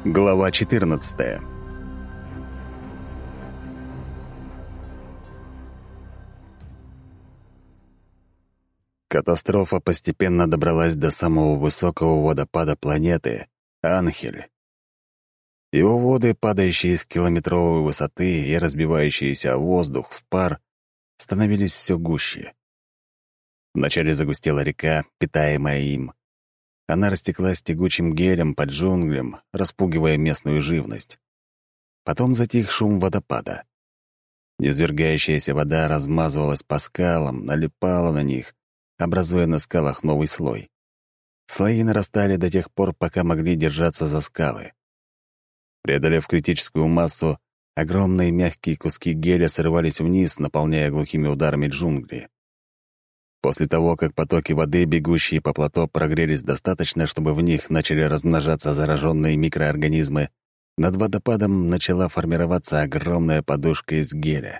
Глава 14. Катастрофа постепенно добралась до самого высокого водопада планеты — Анхель. Его воды, падающие с километровой высоты и разбивающиеся о воздух в пар, становились все гуще. Вначале загустела река, питаемая им. Она растеклась тягучим гелем под джунглям, распугивая местную живность. Потом затих шум водопада. Низвергающаяся вода размазывалась по скалам, налипала на них, образуя на скалах новый слой. Слои нарастали до тех пор, пока могли держаться за скалы. Преодолев критическую массу, огромные мягкие куски геля срывались вниз, наполняя глухими ударами джунгли. После того, как потоки воды, бегущие по плато, прогрелись достаточно, чтобы в них начали размножаться зараженные микроорганизмы, над водопадом начала формироваться огромная подушка из геля.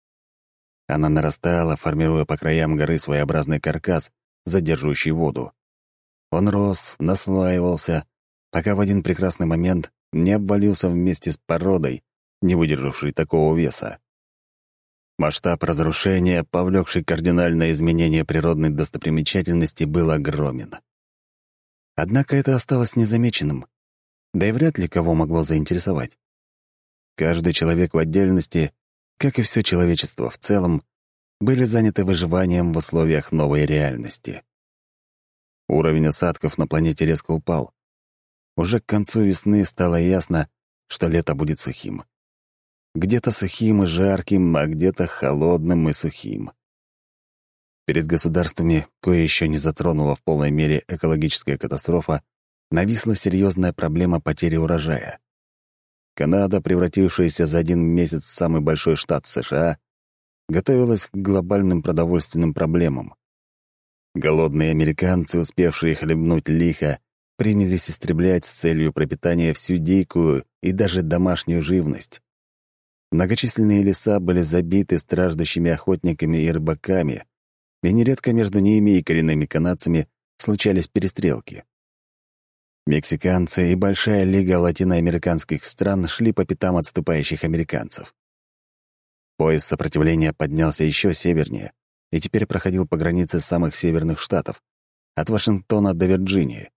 Она нарастала, формируя по краям горы своеобразный каркас, задерживающий воду. Он рос, наслаивался, пока в один прекрасный момент не обвалился вместе с породой, не выдержавшей такого веса. Масштаб разрушения, повлекший кардинальное изменение природной достопримечательности, был огромен. Однако это осталось незамеченным, да и вряд ли кого могло заинтересовать. Каждый человек в отдельности, как и все человечество в целом, были заняты выживанием в условиях новой реальности. Уровень осадков на планете резко упал. Уже к концу весны стало ясно, что лето будет сухим. Где-то сухим и жарким, а где-то холодным и сухим. Перед государствами, кое еще не затронула в полной мере экологическая катастрофа, нависла серьезная проблема потери урожая. Канада, превратившаяся за один месяц в самый большой штат США, готовилась к глобальным продовольственным проблемам. Голодные американцы, успевшие хлебнуть лихо, принялись истреблять с целью пропитания всю дикую и даже домашнюю живность. Многочисленные леса были забиты страждущими охотниками и рыбаками, и нередко между ними и коренными канадцами случались перестрелки. Мексиканцы и Большая лига латиноамериканских стран шли по пятам отступающих американцев. Пояс сопротивления поднялся еще севернее и теперь проходил по границе самых северных штатов, от Вашингтона до Вирджинии.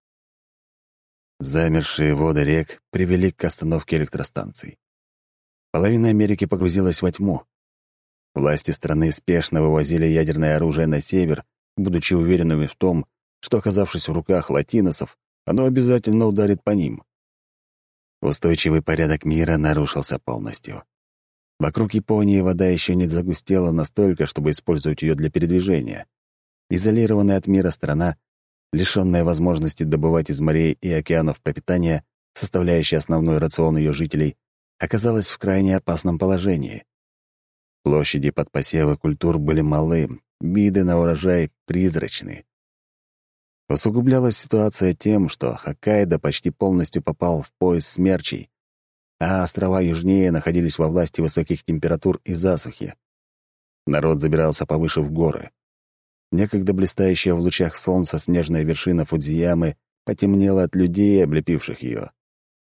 Замерзшие воды рек привели к остановке электростанций. Половина Америки погрузилась во тьму. Власти страны спешно вывозили ядерное оружие на север, будучи уверенными в том, что, оказавшись в руках латиносов, оно обязательно ударит по ним. Устойчивый порядок мира нарушился полностью. Вокруг Японии вода еще не загустела настолько, чтобы использовать ее для передвижения. Изолированная от мира страна, лишенная возможности добывать из морей и океанов пропитание, составляющее основной рацион ее жителей, оказалась в крайне опасном положении. Площади под посевы культур были малы, виды на урожай призрачны. Усугублялась ситуация тем, что Хоккайдо почти полностью попал в пояс смерчей, а острова южнее находились во власти высоких температур и засухи. Народ забирался повыше в горы. Некогда блистающая в лучах солнца снежная вершина Фудзиямы потемнела от людей, облепивших ее.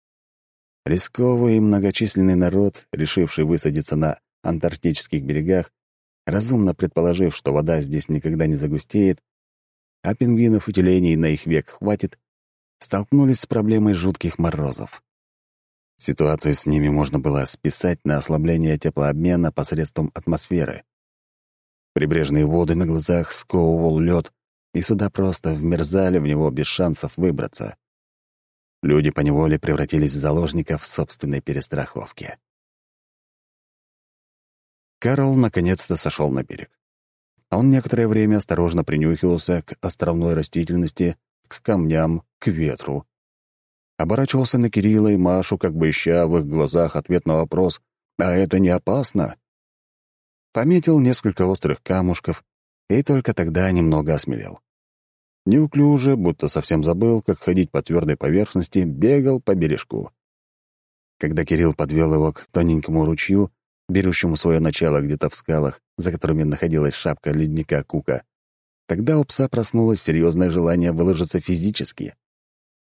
Рисковый и многочисленный народ, решивший высадиться на антарктических берегах, разумно предположив, что вода здесь никогда не загустеет, а пингвинов и тюленей на их век хватит, столкнулись с проблемой жутких морозов. Ситуацию с ними можно было списать на ослабление теплообмена посредством атмосферы. Прибрежные воды на глазах сковывал лед, и суда просто вмерзали в него без шансов выбраться. Люди поневоле превратились в заложников собственной перестраховки. Карл наконец-то сошел на берег. Он некоторое время осторожно принюхивался к островной растительности, к камням, к ветру. Оборачивался на Кирилла и Машу, как бы ища в их глазах ответ на вопрос «А это не опасно?». Пометил несколько острых камушков и только тогда немного осмелел. Неуклюже, будто совсем забыл, как ходить по твердой поверхности, бегал по бережку. Когда Кирилл подвел его к тоненькому ручью, берущему свое начало где-то в скалах, за которыми находилась шапка ледника Кука, тогда у пса проснулось серьезное желание выложиться физически.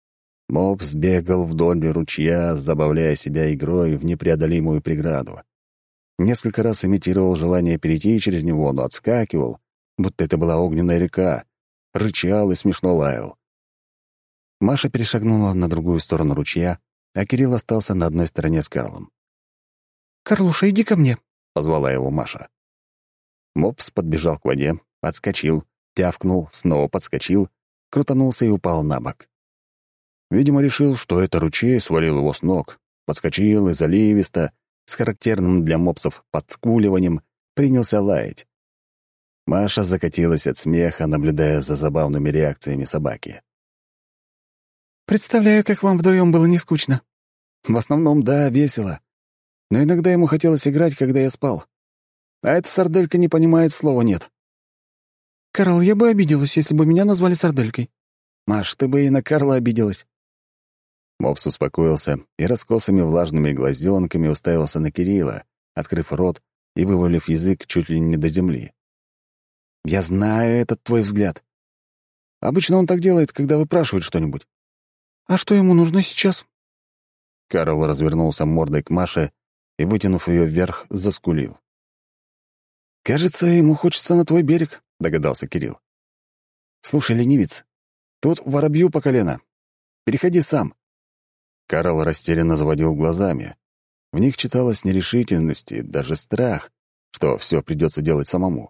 Мопс бегал вдоль ручья, забавляя себя игрой в непреодолимую преграду. Несколько раз имитировал желание перейти через него, но отскакивал, будто это была огненная река, рычал и смешно лаял. Маша перешагнула на другую сторону ручья, а Кирилл остался на одной стороне с Карлом. «Карлуша, иди ко мне», — позвала его Маша. Мопс подбежал к воде, подскочил, тявкнул, снова подскочил, крутанулся и упал на бок. Видимо, решил, что это ручей свалил его с ног. Подскочил и заливисто, с характерным для мопсов подскуливанием, принялся лаять. Маша закатилась от смеха, наблюдая за забавными реакциями собаки. «Представляю, как вам вдвоем было не скучно». В основном, да, весело. Но иногда ему хотелось играть, когда я спал. А эта сарделька не понимает слова «нет». «Карл, я бы обиделась, если бы меня назвали сарделькой». «Маш, ты бы и на Карла обиделась». Мопс успокоился и раскосыми влажными глазенками уставился на Кирилла, открыв рот и вывалив язык чуть ли не до земли. «Я знаю этот твой взгляд. Обычно он так делает, когда выпрашивает что-нибудь». «А что ему нужно сейчас?» Карл развернулся мордой к Маше и, вытянув ее вверх, заскулил. «Кажется, ему хочется на твой берег», — догадался Кирилл. «Слушай, ленивец, тут воробью по колено. Переходи сам». Карл растерянно заводил глазами. В них читалась нерешительность и даже страх, что все придется делать самому.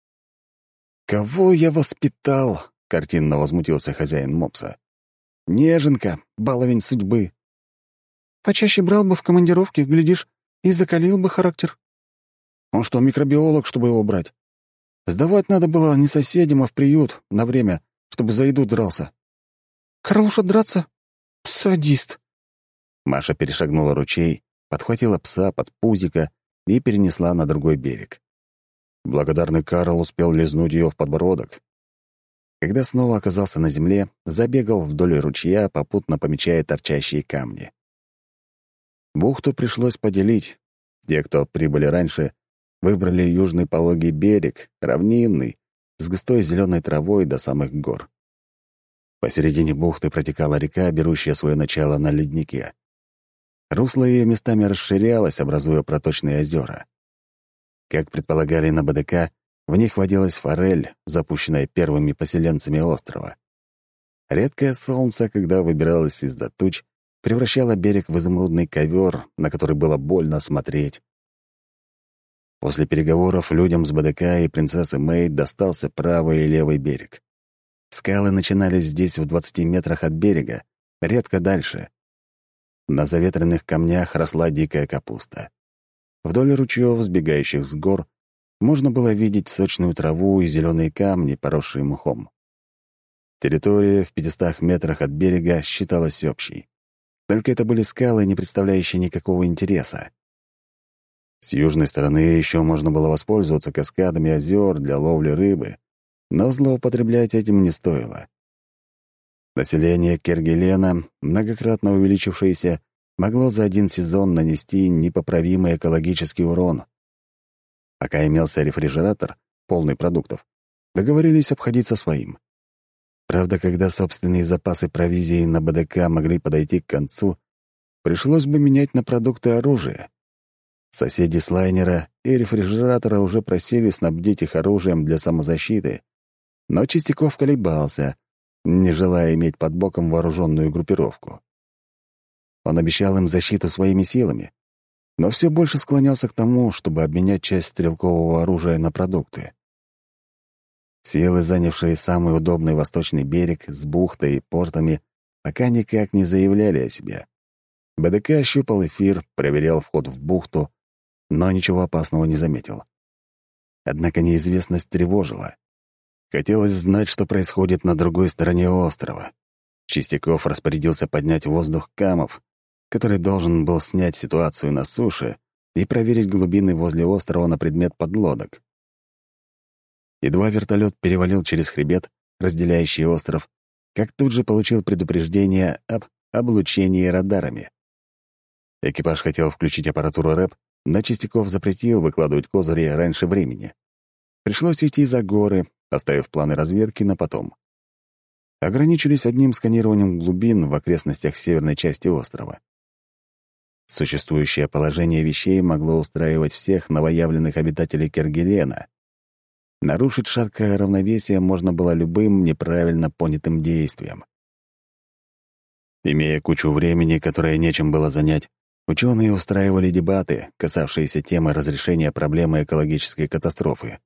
«Кого я воспитал?» — картинно возмутился хозяин мопса. «Неженка, баловень судьбы». «Почаще брал бы в командировке, глядишь, и закалил бы характер». «Он что, микробиолог, чтобы его брать? Сдавать надо было не соседям, а в приют на время, чтобы за еду дрался». «Карлуша драться? Садист». Маша перешагнула ручей, подхватила пса под пузико и перенесла на другой берег. Благодарный Карл успел лизнуть ее в подбородок. Когда снова оказался на земле, забегал вдоль ручья, попутно помечая торчащие камни. Бухту пришлось поделить. Те, кто прибыли раньше, выбрали южный пологий берег, равнинный, с густой зеленой травой до самых гор. Посередине бухты протекала река, берущая свое начало на леднике. Русло ее местами расширялось, образуя проточные озера. Как предполагали на БДК, в них водилась форель, запущенная первыми поселенцами острова. Редкое солнце, когда выбиралось из-за туч, превращало берег в изумрудный ковер, на который было больно смотреть. После переговоров людям с БДК и принцессы Мэй достался правый и левый берег. Скалы начинались здесь в 20 метрах от берега, редко дальше. На заветренных камнях росла дикая капуста. Вдоль ручьев, сбегающих с гор, можно было видеть сочную траву и зеленые камни, поросшие мхом. Территория в 500 метрах от берега считалась общей. Только это были скалы, не представляющие никакого интереса. С южной стороны еще можно было воспользоваться каскадами озер для ловли рыбы, но злоупотреблять этим не стоило. Население Кергелена, многократно увеличившееся, могло за один сезон нанести непоправимый экологический урон. Пока имелся рефрижератор, полный продуктов, договорились обходиться своим. Правда, когда собственные запасы провизии на БДК могли подойти к концу, пришлось бы менять на продукты оружия. Соседи с лайнера и рефрижератора уже просили снабдить их оружием для самозащиты, но Чистяков колебался, не желая иметь под боком вооруженную группировку. Он обещал им защиту своими силами, но все больше склонялся к тому, чтобы обменять часть стрелкового оружия на продукты. Силы, занявшие самый удобный восточный берег с бухтой и портами, пока никак не заявляли о себе. БДК ощупал эфир, проверял вход в бухту, но ничего опасного не заметил. Однако неизвестность тревожила. Хотелось знать, что происходит на другой стороне острова. Чистяков распорядился поднять в воздух Камов, который должен был снять ситуацию на суше и проверить глубины возле острова на предмет подлодок. Едва вертолет перевалил через хребет, разделяющий остров, как тут же получил предупреждение об облучении радарами. Экипаж хотел включить аппаратуру РЭП, но Чистяков запретил выкладывать козыри раньше времени. Пришлось уйти за горы, оставив планы разведки на потом. ограничились одним сканированием глубин в окрестностях северной части острова. Существующее положение вещей могло устраивать всех новоявленных обитателей Кергелена. Нарушить шаткое равновесие можно было любым неправильно понятым действием. Имея кучу времени, которое нечем было занять, ученые устраивали дебаты, касавшиеся темы разрешения проблемы экологической катастрофы.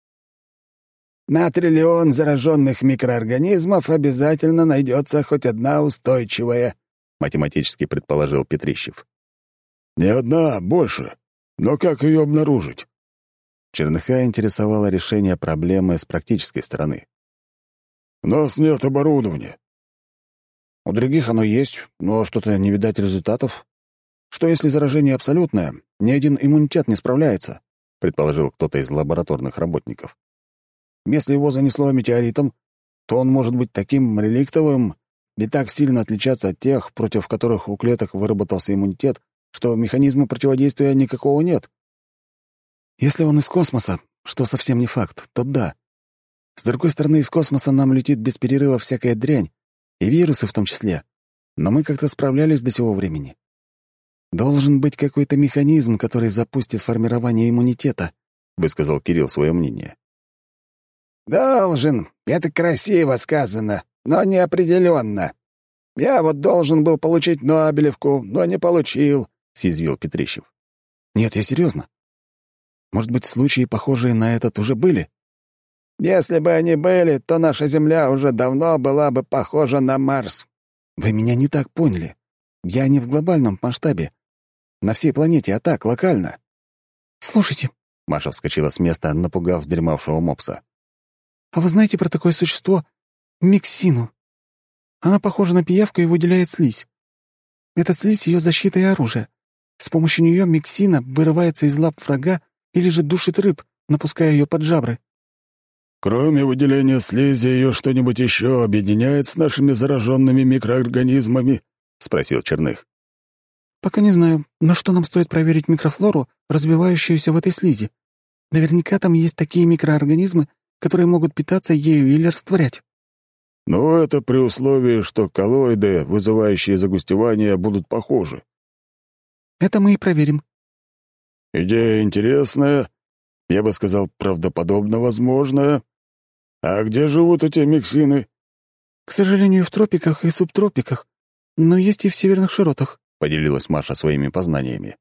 «На триллион зараженных микроорганизмов обязательно найдется хоть одна устойчивая», — математически предположил Петрищев. «Не одна, больше. Но как ее обнаружить?» Черныха интересовало решение проблемы с практической стороны. «У нас нет оборудования». У других оно есть, но что-то не видать результатов. Что если заражение абсолютное, ни один иммунитет не справляется?» — предположил кто-то из лабораторных работников. «Если его занесло метеоритом, то он может быть таким реликтовым и так сильно отличаться от тех, против которых у клеток выработался иммунитет, что механизма противодействия никакого нет. Если он из космоса, что совсем не факт, то да. С другой стороны, из космоса нам летит без перерыва всякая дрянь, и вирусы в том числе. Но мы как-то справлялись до сего времени. Должен быть какой-то механизм, который запустит формирование иммунитета», — высказал Кирилл свое мнение. «Должен. Это красиво сказано, но неопределенно. Я вот должен был получить Нобелевку, но не получил», — съязвил Петрищев. «Нет, я серьезно. Может быть, случаи, похожие на этот, уже были?» «Если бы они были, то наша Земля уже давно была бы похожа на Марс». «Вы меня не так поняли. Я не в глобальном масштабе. На всей планете, а так, локально». «Слушайте», — Маша вскочила с места, напугав дремавшего мопса. «А вы знаете про такое существо — миксину? Она похожа на пиявку и выделяет слизь. Эта слизь — ее защита и оружие. С помощью нее миксина вырывается из лап врага или же душит рыб, напуская ее под жабры». «Кроме выделения слизи, ее что-нибудь еще объединяет с нашими зараженными микроорганизмами?» — спросил Черных. «Пока не знаю, но что нам стоит проверить микрофлору, развивающуюся в этой слизи? Наверняка там есть такие микроорганизмы, которые могут питаться ею или растворять». «Но это при условии, что коллоиды, вызывающие загустевание, будут похожи». «Это мы и проверим». «Идея интересная, я бы сказал, правдоподобно возможная. А где живут эти миксины?» «К сожалению, в тропиках и субтропиках, но есть и в северных широтах», — поделилась Маша своими познаниями.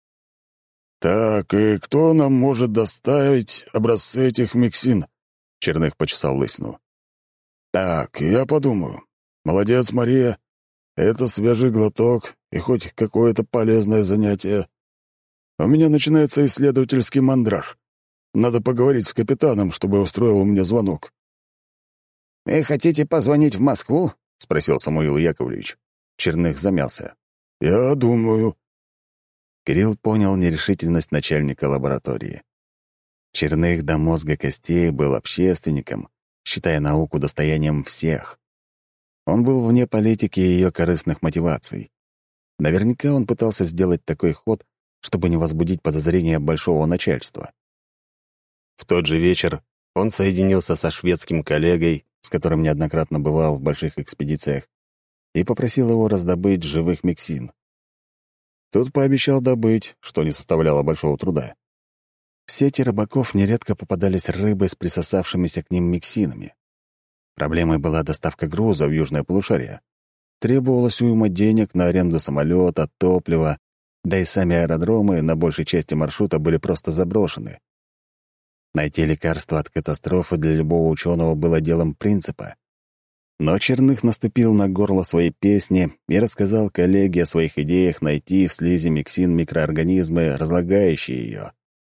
«Так, и кто нам может доставить образцы этих миксин?» — Черных почесал лысину. «Так, я подумаю. Молодец, Мария. Это свежий глоток и хоть какое-то полезное занятие. У меня начинается исследовательский мандраж. Надо поговорить с капитаном, чтобы устроил мне звонок». «Вы хотите позвонить в Москву?» — спросил Самуил Яковлевич. Черных замялся. «Я думаю». Кирилл понял нерешительность начальника лаборатории. Черных до мозга костей был общественником, считая науку достоянием всех. Он был вне политики и ее корыстных мотиваций. Наверняка он пытался сделать такой ход, чтобы не возбудить подозрения большого начальства. В тот же вечер он соединился со шведским коллегой, с которым неоднократно бывал в больших экспедициях, и попросил его раздобыть живых миксин. Тот пообещал добыть, что не составляло большого труда. В сети рыбаков нередко попадались рыбы с присосавшимися к ним миксинами. Проблемой была доставка груза в южное полушарие. Требовалось уйма денег на аренду самолета, топлива, да и сами аэродромы на большей части маршрута были просто заброшены. Найти лекарство от катастрофы для любого ученого было делом принципа. Но Черных наступил на горло своей песни и рассказал коллеге о своих идеях найти в слизи миксин микроорганизмы, разлагающие ее.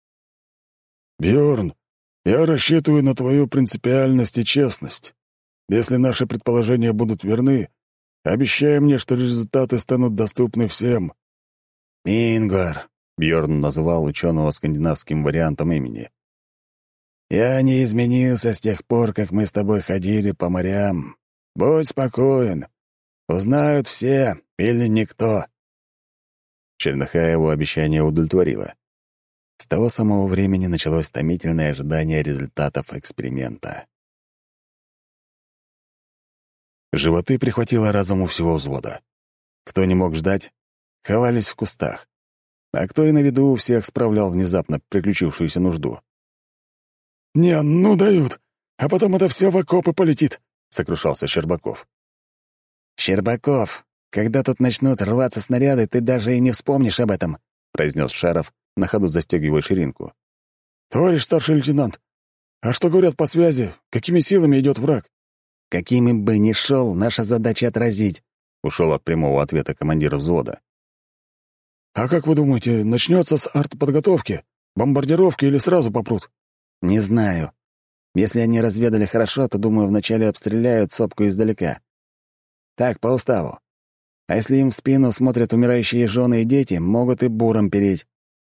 «Бьорн, я рассчитываю на твою принципиальность и честность. Если наши предположения будут верны, обещай мне, что результаты станут доступны всем». «Ингвар», — Бьорн называл ученого скандинавским вариантом имени. «Я не изменился с тех пор, как мы с тобой ходили по морям. Будь спокоен. Узнают все или никто». Черныха его обещание удовлетворило. С того самого времени началось томительное ожидание результатов эксперимента. Животы прихватило разом у всего взвода. Кто не мог ждать, ховались в кустах. А кто и на виду у всех справлял внезапно приключившуюся нужду. «Не, ну дают, а потом это все в окопы полетит», — сокрушался Щербаков. «Щербаков, когда тут начнут рваться снаряды, ты даже и не вспомнишь об этом», — произнес Шаров, на ходу застегивая ширинку. «Товарищ старший лейтенант, а что говорят по связи? Какими силами идет враг?» «Какими бы ни шел, наша задача — отразить», — ушел от прямого ответа командира взвода. «А как вы думаете, начнется с артподготовки, бомбардировки или сразу попрут?» «Не знаю. Если они разведали хорошо, то, думаю, вначале обстреляют сопку издалека. Так, по уставу. А если им в спину смотрят умирающие жены и дети, могут и буром переть».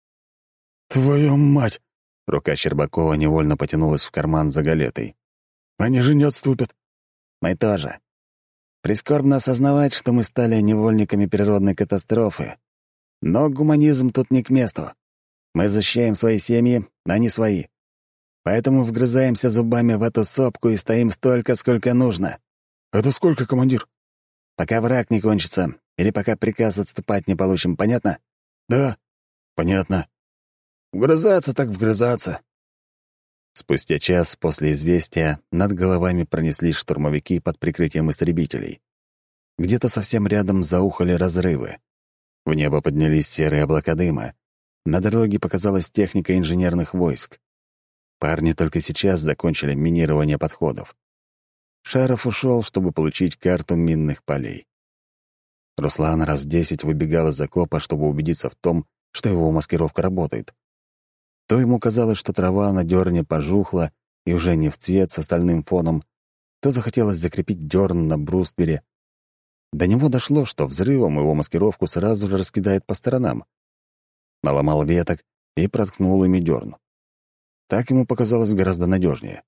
«Твою мать!» — рука Щербакова невольно потянулась в карман за галетой. «Они же не отступят». «Мы тоже. Прискорбно осознавать, что мы стали невольниками природной катастрофы. Но гуманизм тут не к месту. Мы защищаем свои семьи, а не свои. Поэтому вгрызаемся зубами в эту сопку и стоим столько, сколько нужно». «Это сколько, командир?» «Пока враг не кончится, или пока приказ отступать не получим, понятно?» «Да, понятно. Вгрызаться так вгрызаться». Спустя час после известия над головами пронеслись штурмовики под прикрытием истребителей. Где-то совсем рядом заухали разрывы. В небо поднялись серые облака дыма. На дороге показалась техника инженерных войск. Парни только сейчас закончили минирование подходов. Шаров ушел, чтобы получить карту минных полей. Руслан раз 10 выбегал из окопа, чтобы убедиться в том, что его маскировка работает. То ему казалось, что трава на дерне пожухла и уже не в цвет с остальным фоном, то захотелось закрепить дерн на бруствере. До него дошло, что взрывом его маскировку сразу же раскидает по сторонам. Наломал веток и проткнул ими дерн. Так ему показалось гораздо надежнее.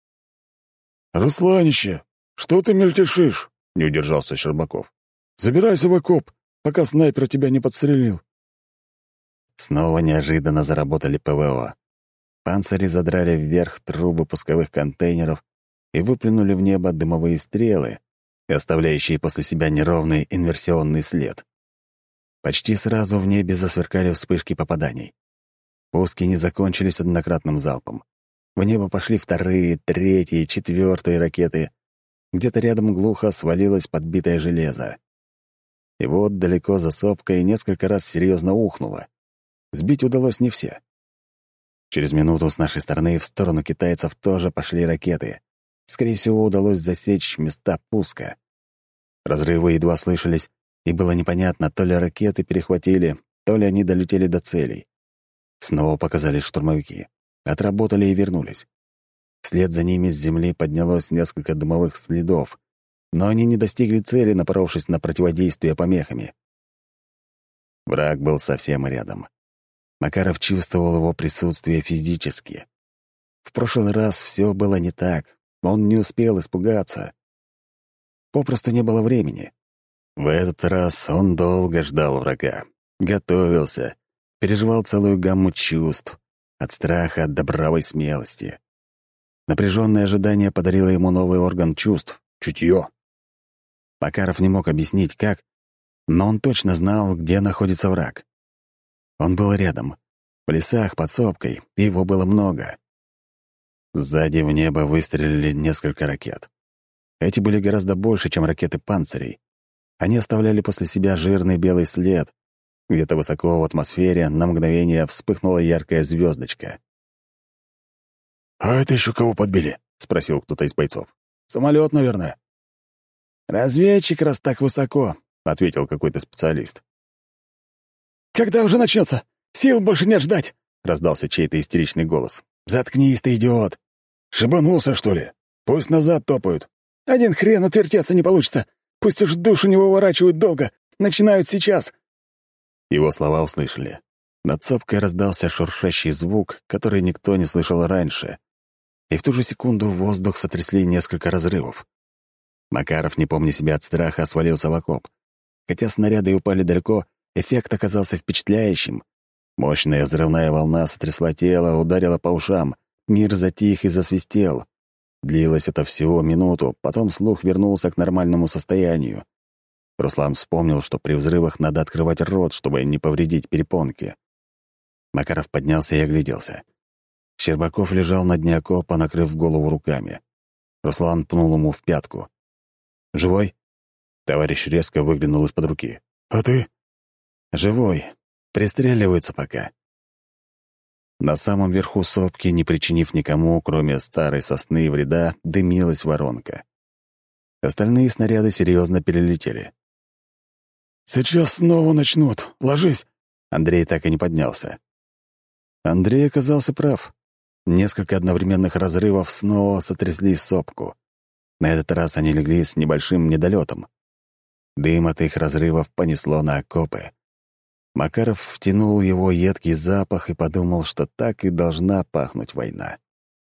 «Русланище, что ты мельтешишь?» — не удержался Щербаков. «Забирайся в окоп, пока снайпер тебя не подстрелил». Снова неожиданно заработали ПВО. Панцири задрали вверх трубы пусковых контейнеров и выплюнули в небо дымовые стрелы, оставляющие после себя неровный инверсионный след. Почти сразу в небе засверкали вспышки попаданий. Пуски не закончились однократным залпом. В небо пошли вторые, третьи, четвертые ракеты. Где-то рядом глухо свалилось подбитое железо. И вот далеко за сопкой несколько раз серьезно ухнуло. Сбить удалось не все. Через минуту с нашей стороны в сторону китайцев тоже пошли ракеты. Скорее всего, удалось засечь места пуска. Разрывы едва слышались, и было непонятно, то ли ракеты перехватили, то ли они долетели до целей. Снова показались штурмовики. Отработали и вернулись. Вслед за ними с земли поднялось несколько дымовых следов, но они не достигли цели, напоровшись на противодействие помехами. Враг был совсем рядом. Макаров чувствовал его присутствие физически. В прошлый раз все было не так, он не успел испугаться. Попросту не было времени. В этот раз он долго ждал врага, готовился, переживал целую гамму чувств, от страха до бравой смелости. Напряженное ожидание подарило ему новый орган чувств — чутье. Макаров не мог объяснить, как, но он точно знал, где находится враг. Он был рядом, в лесах под сопкой, и его было много. Сзади в небо выстрелили несколько ракет. Эти были гораздо больше, чем ракеты «Панцирей». Они оставляли после себя жирный белый след. Где-то высоко в атмосфере на мгновение вспыхнула яркая звездочка. «А это еще кого подбили?» — спросил кто-то из бойцов. «Самолет, наверное». «Разведчик, раз так высоко», — ответил какой-то специалист. «Когда уже начнется? Сил больше нет ждать!» — раздался чей-то истеричный голос. «Заткнись ты, идиот!» «Шибанулся, что ли? Пусть назад топают». «Один хрен отвертеться не получится. Пусть уж душу не выворачивают долго. Начинают сейчас». Его слова услышали. Над сопкой раздался шуршащий звук, который никто не слышал раньше. И в ту же секунду воздух сотрясли несколько разрывов. Макаров, не помня себя от страха, свалился в окоп. Хотя снаряды и упали далеко, эффект оказался впечатляющим. Мощная взрывная волна сотрясла тело, ударила по ушам. Мир затих и засвистел. Длилось это всего минуту, потом слух вернулся к нормальному состоянию. Руслан вспомнил, что при взрывах надо открывать рот, чтобы не повредить перепонки. Макаров поднялся и огляделся. Щербаков лежал на дне окопа, накрыв голову руками. Руслан пнул ему в пятку. «Живой?» Товарищ резко выглянул из-под руки. «А ты?» «Живой. Пристреливаются пока». На самом верху сопки, не причинив никому, кроме старой сосны, вреда, дымилась воронка. Остальные снаряды серьезно перелетели. «Сейчас снова начнут. Ложись!» Андрей так и не поднялся. Андрей оказался прав. Несколько одновременных разрывов снова сотрясли сопку. На этот раз они легли с небольшим недолетом. Дым от их разрывов понесло на окопы. Макаров втянул его едкий запах и подумал, что так и должна пахнуть война.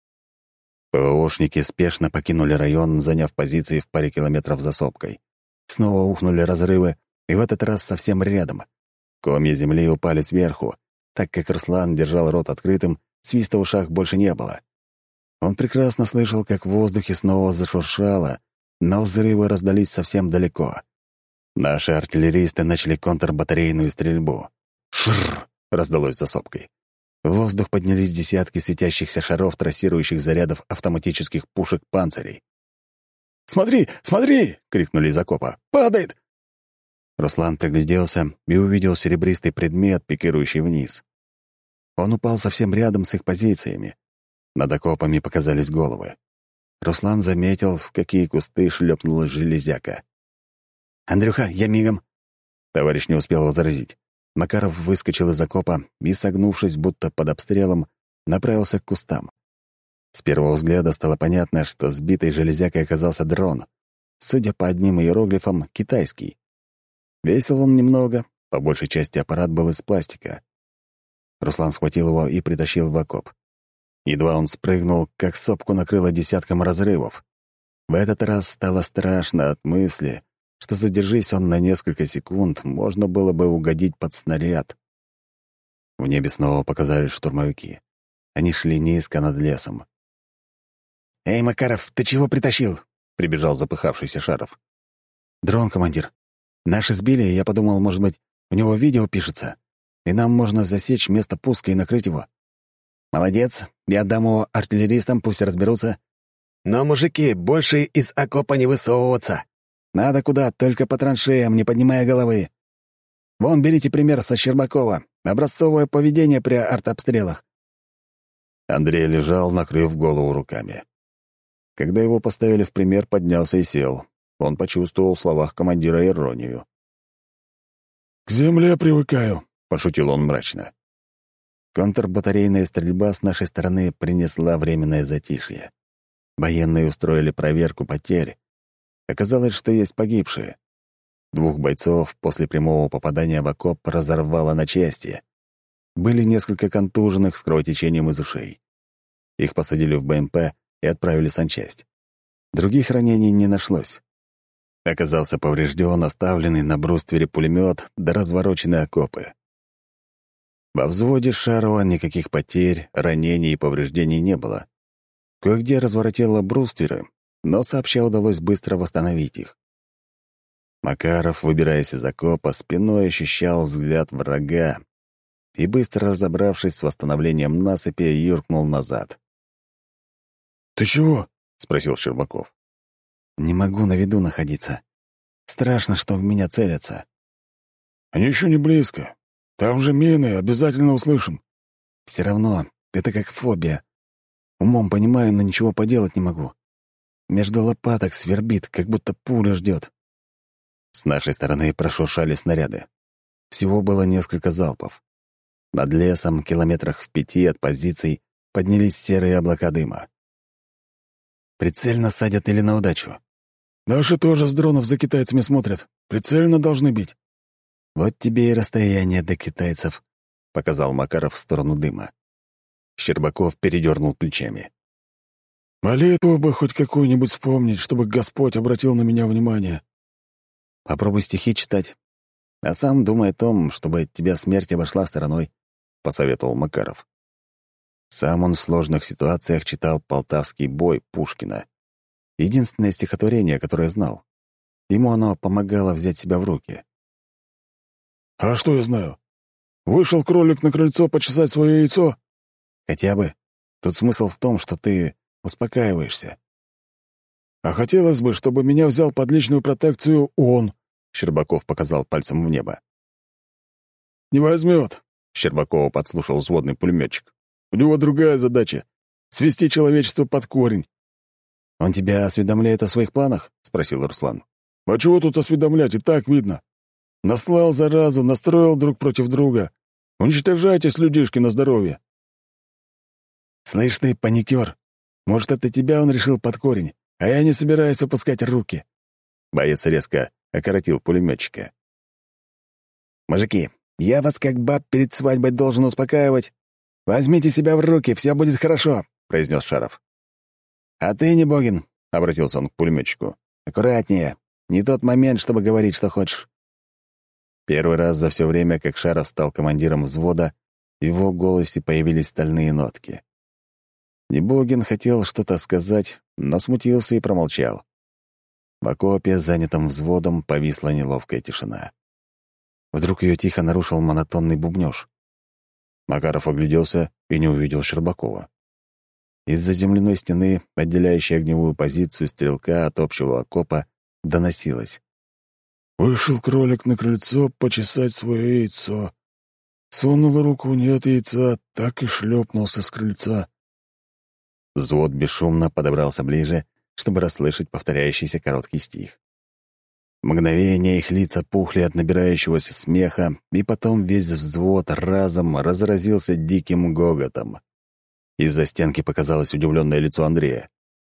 ПВОшники спешно покинули район, заняв позиции в паре километров за сопкой. Снова ухнули разрывы, и в этот раз совсем рядом. Комья земли упали сверху. Так как Руслан держал рот открытым, свиста в ушах больше не было. Он прекрасно слышал, как в воздухе снова зашуршало, но взрывы раздались совсем далеко. Наши артиллеристы начали контрбатарейную стрельбу. «Шрррр!» — раздалось за сопкой. В воздух поднялись десятки светящихся шаров трассирующих зарядов автоматических пушек «Панцирей». «Смотри, смотри!» — крикнули из окопа. «Падает!» Руслан пригляделся и увидел серебристый предмет, пикирующий вниз. Он упал совсем рядом с их позициями. Над окопами показались головы. Руслан заметил, в какие кусты шлепнула железяка. «Андрюха, я мигом!» Товарищ не успел возразить. Макаров выскочил из окопа и, согнувшись, будто под обстрелом, направился к кустам. С первого взгляда стало понятно, что сбитой железякой оказался дрон. Судя по одним иероглифам, китайский. Весил он немного, по большей части аппарат был из пластика. Руслан схватил его и притащил в окоп. Едва он спрыгнул, как сопку накрыло десятком разрывов. В этот раз стало страшно от мысли, что, задержись он на несколько секунд, можно было бы угодить под снаряд. В небе снова показались штурмовики. Они шли низко над лесом. «Эй, Макаров, ты чего притащил?» — прибежал запыхавшийся Шаров. «Дрон, командир. Наши сбили, и я подумал, может быть, у него видео пишется, и нам можно засечь место пуска и накрыть его». «Молодец. Я отдам его артиллеристам, пусть разберутся. Но, мужики, больше из окопа не высовываться. Надо куда, только по траншеям, не поднимая головы. Вон, берите пример со Щербакова. Образцовое поведение при артобстрелах». Андрей лежал, накрыв голову руками. Когда его поставили в пример, поднялся и сел. Он почувствовал в словах командира иронию. «К земле привыкаю», — пошутил он мрачно. Контрбатарейная стрельба с нашей стороны принесла временное затишье. Военные устроили проверку потерь. Оказалось, что есть погибшие. 2 бойцов после прямого попадания в окоп разорвало на части. Были несколько контуженных с кровотечением из ушей. Их посадили в БМП и отправили в санчасть. Других ранений не нашлось. Оказался поврежден оставленный на бруствере пулемет да разворочены окопы. Во взводе Шарова никаких потерь, ранений и повреждений не было. Кое-где разворотило брустверы, но сообща удалось быстро восстановить их. Макаров, выбираясь из окопа, спиной ощущал взгляд врага и, быстро разобравшись с восстановлением насыпи, юркнул назад. «Ты чего?» — спросил Щербаков. «Не могу на виду находиться. Страшно, что в меня целятся». «Они еще не близко. Там же мины, обязательно услышим». «Все равно, это как фобия. Умом понимаю, но ничего поделать не могу. Между лопаток свербит, как будто пуля ждет». С нашей стороны прошуршали снаряды. Всего было несколько залпов. Над лесом, километрах в 5 от позиций, поднялись серые облака дыма. «Прицельно садят или на удачу?» «Наши тоже с дронов за китайцами смотрят. Прицельно должны бить». «Вот тебе и расстояние до китайцев», — показал Макаров в сторону дыма. Щербаков передернул плечами. «Молитву бы хоть какую-нибудь вспомнить, чтобы Господь обратил на меня внимание». «Попробуй стихи читать. А сам думай о том, чтобы тебя смерть обошла стороной», — посоветовал Макаров. Сам он в сложных ситуациях читал «Полтавский бой» Пушкина. Единственное стихотворение, которое знал. Ему оно помогало взять себя в руки. «А что я знаю? Вышел кролик на крыльцо почесать свое яйцо?» Хотя бы. Тут смысл в том, что ты успокаиваешься. «А хотелось бы, чтобы меня взял под личную протекцию он», — Щербаков показал пальцем в небо. «Не возьмет», — Щербакова подслушал взводный пулеметчик. «У него другая задача — свести человечество под корень». «Он тебя осведомляет о своих планах?» — спросил Руслан. «А чего тут осведомлять, и так видно. Наслал заразу, настроил друг против друга. Уничтожайтесь, людишки, на здоровье». «Слышь ты, паникер, может, это тебя он решил под корень, а я не собираюсь опускать руки». Боец резко окоротил пулеметчика. «Мужики, я вас как баб перед свадьбой должен успокаивать. Возьмите себя в руки, все будет хорошо», — произнес Шаров. «А ты, Небогин», — обратился он к пулеметчику, — «аккуратнее. Не тот момент, чтобы говорить, что хочешь». Первый раз за все время, как Шаров стал командиром взвода, в его голосе появились стальные нотки. Небогин хотел что-то сказать, но смутился и промолчал. В окопе, занятом взводом, повисла неловкая тишина. Вдруг ее тихо нарушил монотонный бубнёж. Макаров огляделся и не увидел Щербакова. Из-за земляной стены, отделяющей огневую позицию стрелка от общего окопа, доносилось. «Вышел кролик на крыльцо почесать свое яйцо. Сунул руку, нет яйца, так и шлепнулся с крыльца». Взвод бесшумно подобрался ближе, чтобы расслышать повторяющийся короткий стих. В мгновение их лица пухли от набирающегося смеха, и потом весь взвод разом разразился диким гоготом. Из-за стенки показалось удивленное лицо Андрея.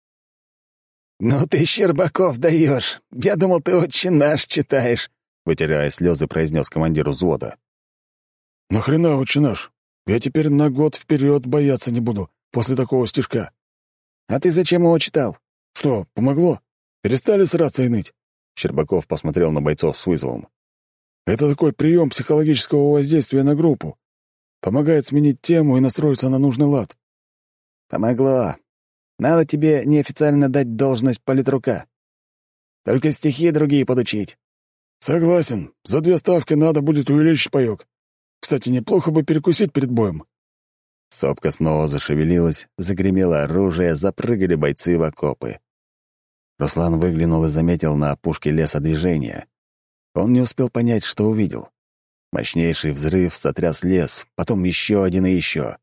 «Ну ты, Щербаков, даешь! Я думал, ты «Отче наш» читаешь!» Вытирая слезы, произнес командир взвода. «Нахрена «Отче наш»? Я теперь на год вперед бояться не буду после такого стишка». «А ты зачем его читал?» «Что, помогло? Перестали сраться и ныть?» Щербаков посмотрел на бойцов с вызовом. «Это такой прием психологического воздействия на группу. Помогает сменить тему и настроиться на нужный лад». «Помогло. Надо тебе неофициально дать должность политрука. Только стихи другие подучить». «Согласен. За 2 ставки надо будет увеличить паёк. Кстати, неплохо бы перекусить перед боем». Сопка снова зашевелилась, загремело оружие, запрыгали бойцы в окопы. Руслан выглянул и заметил на опушке леса движение. Он не успел понять, что увидел. Мощнейший взрыв сотряс лес, потом еще один и еще.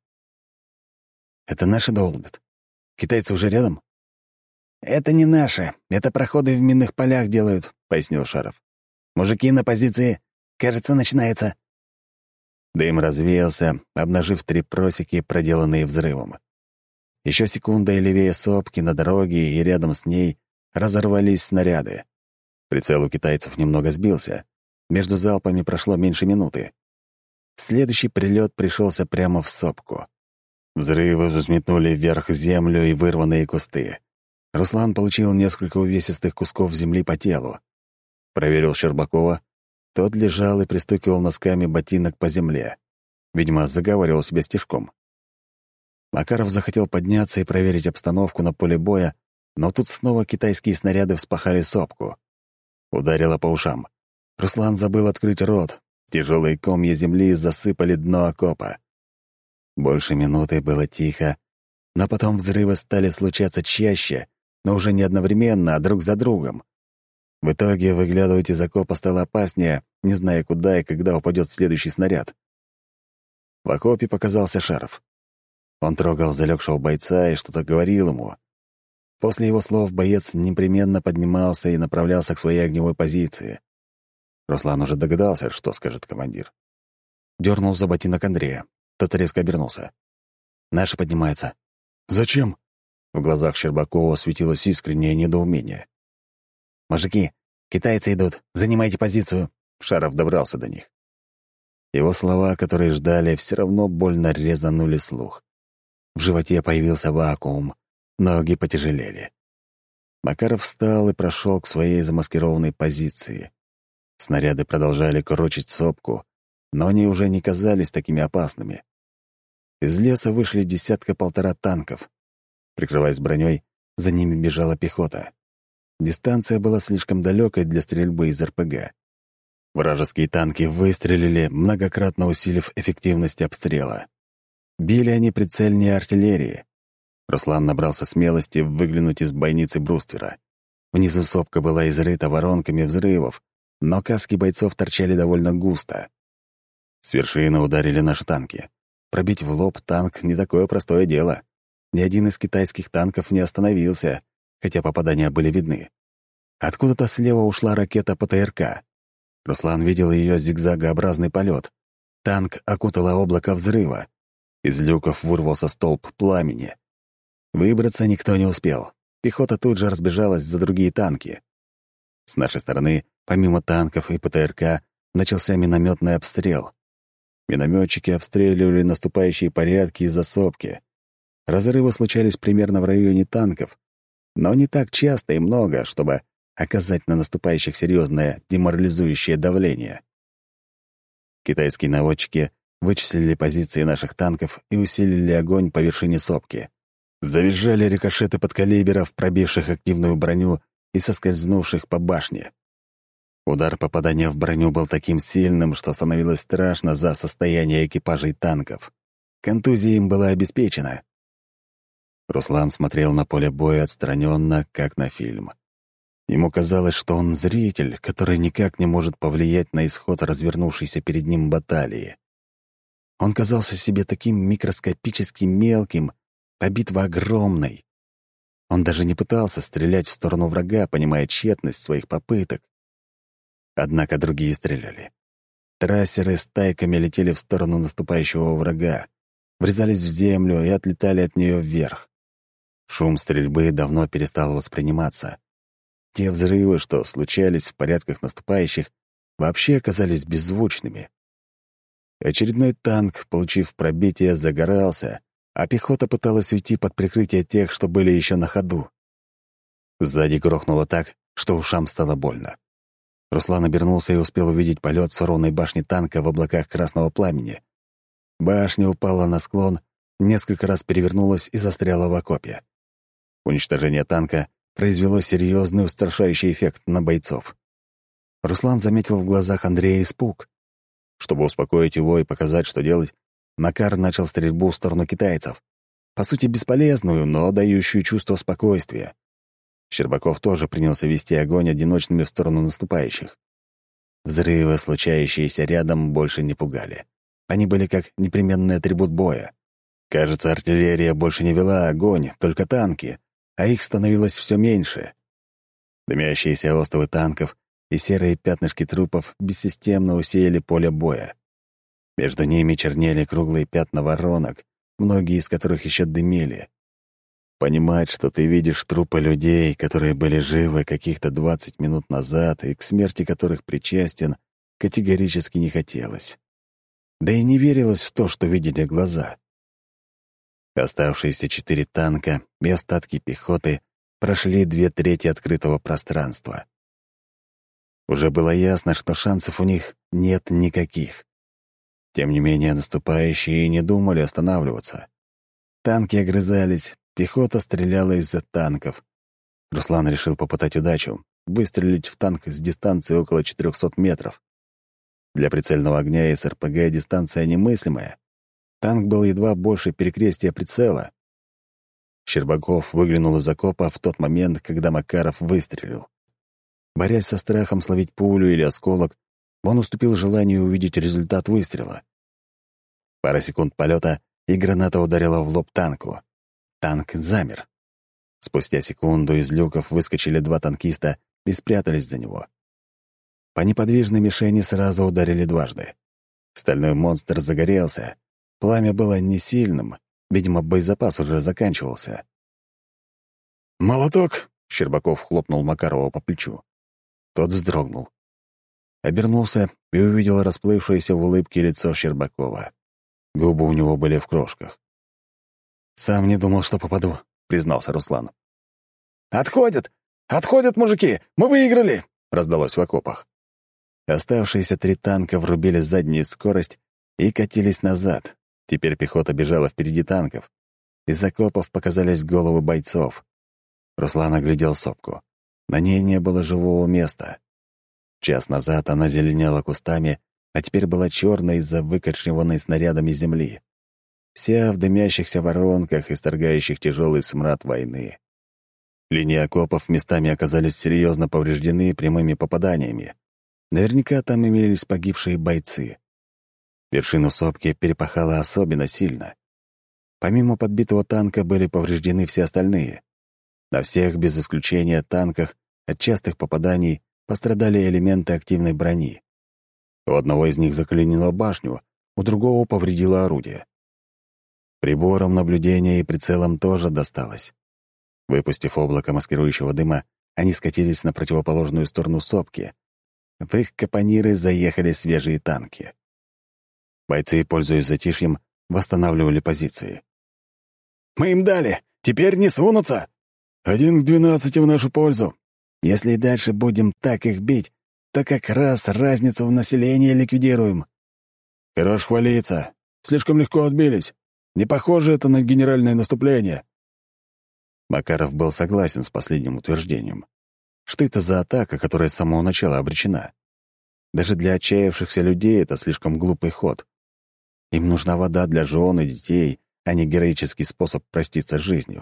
«Это наши долбят. Китайцы уже рядом?» «Это не наши. Это проходы в минных полях делают», — пояснил Шаров. «Мужики на позиции. Кажется, начинается». Дым развеялся, обнажив 3 просеки, проделанные взрывом. Еще секунда и левее сопки на дороге и рядом с ней разорвались снаряды. Прицел у китайцев немного сбился. Между залпами прошло меньше минуты. Следующий прилет пришелся прямо в сопку. Взрывы взметнули вверх землю и вырванные кусты. Руслан получил несколько увесистых кусков земли по телу. Проверил Щербакова. Тот лежал и пристукивал носками ботинок по земле. Видимо, заговаривал себя стишком. Макаров захотел подняться и проверить обстановку на поле боя, но тут снова китайские снаряды вспахали сопку. Ударило по ушам. Руслан забыл открыть рот. Тяжелые комья земли засыпали дно окопа. Больше минуты было тихо, но потом взрывы стали случаться чаще, но уже не одновременно, а друг за другом. В итоге выглядывать из окопа стало опаснее, не зная, куда и когда упадет следующий снаряд. В окопе показался Шаров. Он трогал залегшего бойца и что-то говорил ему. После его слов боец непременно поднимался и направлялся к своей огневой позиции. Руслан уже догадался, что скажет командир. Дернул за ботинок Андрея. Тот резко обернулся. «Наши поднимаются». «Зачем?» В глазах Щербакова светилось искреннее недоумение. «Мужики, китайцы идут. Занимайте позицию». Шаров добрался до них. Его слова, которые ждали, все равно больно резанули слух. В животе появился вакуум, ноги потяжелели. Макаров встал и прошел к своей замаскированной позиции. Снаряды продолжали корочить сопку, но они уже не казались такими опасными. Из леса вышли десятка-полтора танков. Прикрываясь броней, за ними бежала пехота. Дистанция была слишком далекой для стрельбы из РПГ. Вражеские танки выстрелили, многократно усилив эффективность обстрела. Били они прицельнее артиллерии. Руслан набрался смелости выглянуть из бойницы бруствера. Внизу сопка была изрыта воронками взрывов, но каски бойцов торчали довольно густо. С вершины ударили наши танки. Пробить в лоб танк — не такое простое дело. Ни один из китайских танков не остановился, хотя попадания были видны. Откуда-то слева ушла ракета ПТРК. Руслан видел ее зигзагообразный полет. Танк окутало облако взрыва. Из люков вырвался столб пламени. Выбраться никто не успел. Пехота тут же разбежалась за другие танки. С нашей стороны, помимо танков и ПТРК, начался минометный обстрел. Минометчики обстреливали наступающие порядки из-за сопки. Разрывы случались примерно в районе танков, но не так часто и много, чтобы оказать на наступающих серьезное деморализующее давление. Китайские наводчики вычислили позиции наших танков и усилили огонь по вершине сопки. Завизжали рикошеты подкалиберов, пробивших активную броню и соскользнувших по башне. Удар попадания в броню был таким сильным, что становилось страшно за состояние экипажей танков. Контузия им была обеспечена. Руслан смотрел на поле боя отстраненно, как на фильм. Ему казалось, что он зритель, который никак не может повлиять на исход развернувшейся перед ним баталии. Он казался себе таким микроскопически мелким, а битва огромной. Он даже не пытался стрелять в сторону врага, понимая тщетность своих попыток. Однако другие стреляли. Трассеры стайками летели в сторону наступающего врага, врезались в землю и отлетали от нее вверх. Шум стрельбы давно перестал восприниматься. Те взрывы, что случались в порядках наступающих, вообще оказались беззвучными. Очередной танк, получив пробитие, загорался, а пехота пыталась уйти под прикрытие тех, что были еще на ходу. Сзади грохнуло так, что ушам стало больно. Руслан обернулся и успел увидеть полет с ровной башни танка в облаках красного пламени. Башня упала на склон, несколько раз перевернулась и застряла в окопе. Уничтожение танка произвело серьезный устрашающий эффект на бойцов. Руслан заметил в глазах Андрея испуг. Чтобы успокоить его и показать, что делать, Макар начал стрельбу в сторону китайцев. По сути, бесполезную, но дающую чувство спокойствия. Щербаков тоже принялся вести огонь одиночными в сторону наступающих. Взрывы, случающиеся рядом, больше не пугали. Они были как непременный атрибут боя. Кажется, артиллерия больше не вела огонь, только танки, а их становилось все меньше. Дымящиеся остовы танков и серые пятнышки трупов бессистемно усеяли поле боя. Между ними чернели круглые пятна воронок, многие из которых еще дымели. Понимать, что ты видишь трупы людей, которые были живы каких-то 20 минут назад и к смерти которых причастен, категорически не хотелось. Да и не верилось в то, что видели глаза. Оставшиеся 4 танка и остатки пехоты прошли 2/3 открытого пространства. Уже было ясно, что шансов у них нет никаких. Тем не менее, наступающие и не думали останавливаться. Танки огрызались, пехота стреляла из-за танков. Руслан решил попытать удачу, выстрелить в танк с дистанции около 400 метров. Для прицельного огня из РПГ дистанция немыслимая. Танк был едва больше перекрестия прицела. Щербаков выглянул из окопа в тот момент, когда Макаров выстрелил. Борясь со страхом словить пулю или осколок, он уступил желанию увидеть результат выстрела. Пара секунд полета, и граната ударила в лоб танку. Танк замер. Спустя секунду из люков выскочили 2 танкиста и спрятались за него. По неподвижной мишени сразу ударили дважды. Стальной монстр загорелся. Пламя было не сильным, видимо, боезапас уже заканчивался. «Молоток!» — Щербаков хлопнул Макарова по плечу. Тот вздрогнул. Обернулся и увидел расплывшееся в улыбке лицо Щербакова. Губы у него были в крошках. «Сам не думал, что попаду», — признался Руслан. «Отходят! Отходят, мужики! Мы выиграли!» — раздалось в окопах. Оставшиеся 3 танка врубили заднюю скорость и катились назад. Теперь пехота бежала впереди танков. Из окопов показались головы бойцов. Руслан оглядел сопку. На ней не было живого места. Час назад она зеленела кустами, а теперь была черной из-за выкорчеванной снарядами земли. Вся в дымящихся воронках, исторгающих тяжелый смрад войны. Линии окопов местами оказались серьезно повреждены прямыми попаданиями. Наверняка там имелись погибшие бойцы. Вершину сопки перепахало особенно сильно. Помимо подбитого танка были повреждены все остальные. На всех, без исключения танках, от частых попаданий пострадали элементы активной брони. У одного из них заклинило башню, у другого повредило орудие. Приборам наблюдения и прицелам тоже досталось. Выпустив облако маскирующего дыма, они скатились на противоположную сторону сопки. В их капониры заехали свежие танки. Бойцы, пользуясь затишьем, восстанавливали позиции. «Мы им дали! Теперь не сунутся! 1 к 12 в нашу пользу. Если и дальше будем так их бить, то как раз разницу в населении ликвидируем». «Хорош хвалиться. Слишком легко отбились. Не похоже это на генеральное наступление». Макаров был согласен с последним утверждением. Что это за атака, которая с самого начала обречена? Даже для отчаявшихся людей это слишком глупый ход. Им нужна вода для жен и детей, а не героический способ проститься с жизнью.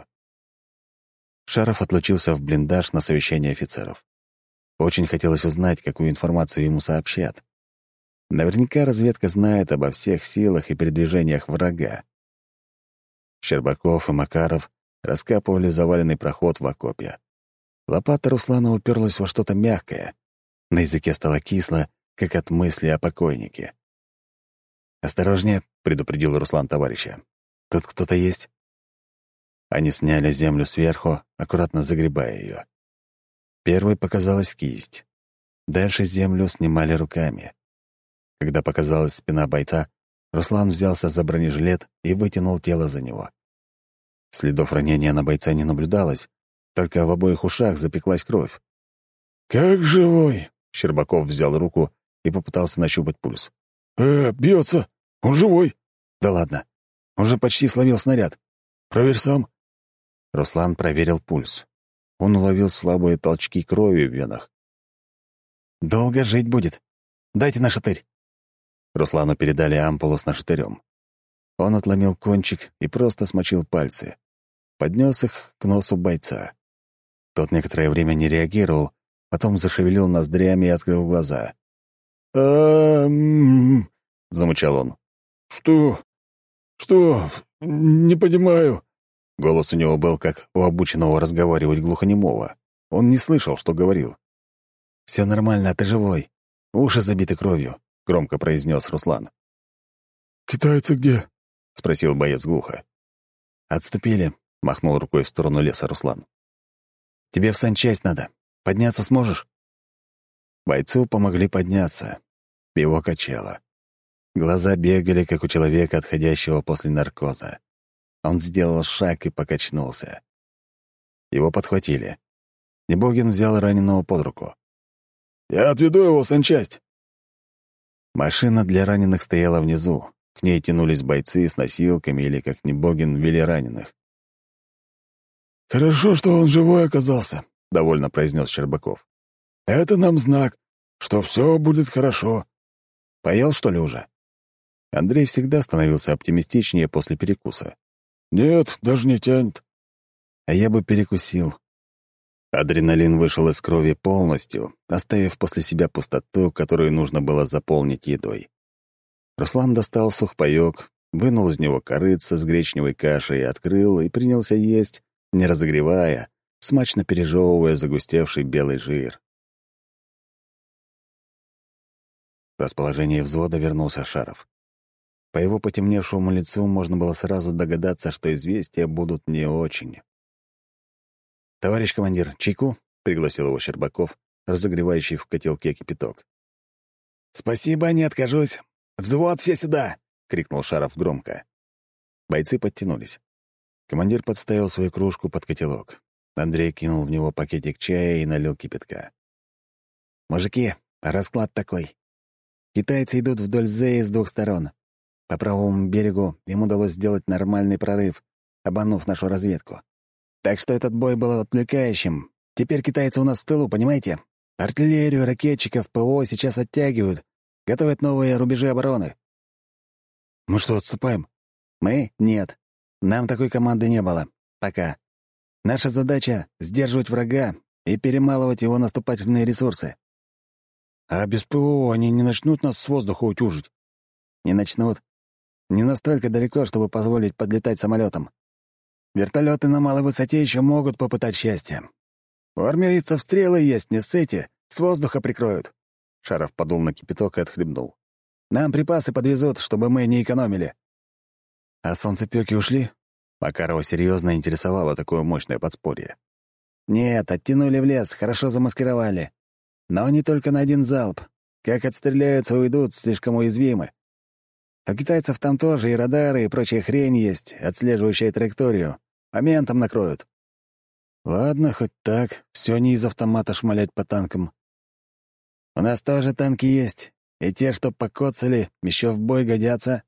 Шаров отлучился в блиндаж на совещание офицеров. Очень хотелось узнать, какую информацию ему сообщат. Наверняка разведка знает обо всех силах и передвижениях врага. Щербаков и Макаров раскапывали заваленный проход в окопе. Лопата Руслана уперлась во что-то мягкое. На языке стало кисло, как от мысли о покойнике. «Осторожнее», — предупредил Руслан товарища. «Тут кто-то есть?» Они сняли землю сверху, аккуратно загребая ее. Первой показалась кисть. Дальше землю снимали руками. Когда показалась спина бойца, Руслан взялся за бронежилет и вытянул тело за него. Следов ранения на бойца не наблюдалось, только в обоих ушах запеклась кровь. «Как живой!» — Щербаков взял руку и попытался нащупать пульс. Бьется! Он живой!» «Да ладно, он же почти словил снаряд. «Проверь сам». Руслан проверил пульс. Он уловил слабые толчки крови в венах. «Долго жить будет. Дайте на шатырь». Руслану передали ампулу с нашатырем. Он отломил кончик и просто смочил пальцы. Поднес их к носу бойца. Тот некоторое время не реагировал, потом зашевелил ноздрями и открыл глаза. Замычал он. «Что? Что? Не понимаю». Голос у него был как у обученного разговаривать глухонемого. Он не слышал, что говорил. «Все нормально, ты живой. Уши забиты кровью», — громко произнес Руслан. «Китайцы где?» — спросил боец глухо. «Отступили», — махнул рукой в сторону леса Руслан. «Тебе в санчасть надо. Подняться сможешь?» Бойцу помогли подняться. Его качало. Глаза бегали, как у человека, отходящего после наркоза. Он сделал шаг и покачнулся. Его подхватили. Небогин взял раненого под руку. «Я отведу его в санчасть». Машина для раненых стояла внизу. К ней тянулись бойцы с носилками или, как Небогин, вели раненых. «Хорошо, что он живой оказался», — довольно произнес Щербаков. «Это нам знак, что все будет хорошо». «Поел, что ли, уже?» Андрей всегда становился оптимистичнее после перекуса. «Нет, даже не тянет». «А я бы перекусил». Адреналин вышел из крови полностью, оставив после себя пустоту, которую нужно было заполнить едой. Руслан достал сухпайок, вынул из него корытце с гречневой кашей, открыл и принялся есть, не разогревая, смачно пережевывая загустевший белый жир. В расположение взвода вернулся Шаров. По его потемневшему лицу можно было сразу догадаться, что известия будут не очень. «Товарищ командир, чайку?» — пригласил его Щербаков, разогревающий в котелке кипяток. «Спасибо, не откажусь. Взвод все сюда!» — крикнул Шаров громко. Бойцы подтянулись. Командир подставил свою кружку под котелок. Андрей кинул в него пакетик чая и налил кипятка. «Мужики, расклад такой. Китайцы идут вдоль Зеи с двух сторон. По правому берегу им удалось сделать нормальный прорыв, обманув нашу разведку. Так что этот бой был отвлекающим. Теперь китайцы у нас в тылу, понимаете? Артиллерию, ракетчиков, ПО сейчас оттягивают, готовят новые рубежи обороны. Мы что, отступаем? Мы — нет. Нам такой команды не было. Пока. Наша задача — сдерживать врага и перемалывать его наступательные ресурсы. А без ПО они не начнут нас с воздуха утюжить? Не начнут. Не настолько далеко, чтобы позволить подлетать самолетом. Вертолеты на малой высоте еще могут попытать счастье. У армейцев стрелы есть, не ссыте, с воздуха прикроют. Шаров подул на кипяток и отхлебнул. Нам припасы подвезут, чтобы мы не экономили. А солнцепёки ушли? Макарова серьезно интересовало такое мощное подспорье. Нет, оттянули в лес, хорошо замаскировали. Но не только на один залп. Как отстреляются, уйдут, слишком уязвимы. У китайцев там тоже и радары, и прочая хрень есть, отслеживающая траекторию. Моментом накроют. Ладно, хоть так. Все не из автомата шмалять по танкам. У нас тоже танки есть. И те, что покоцали, еще в бой годятся.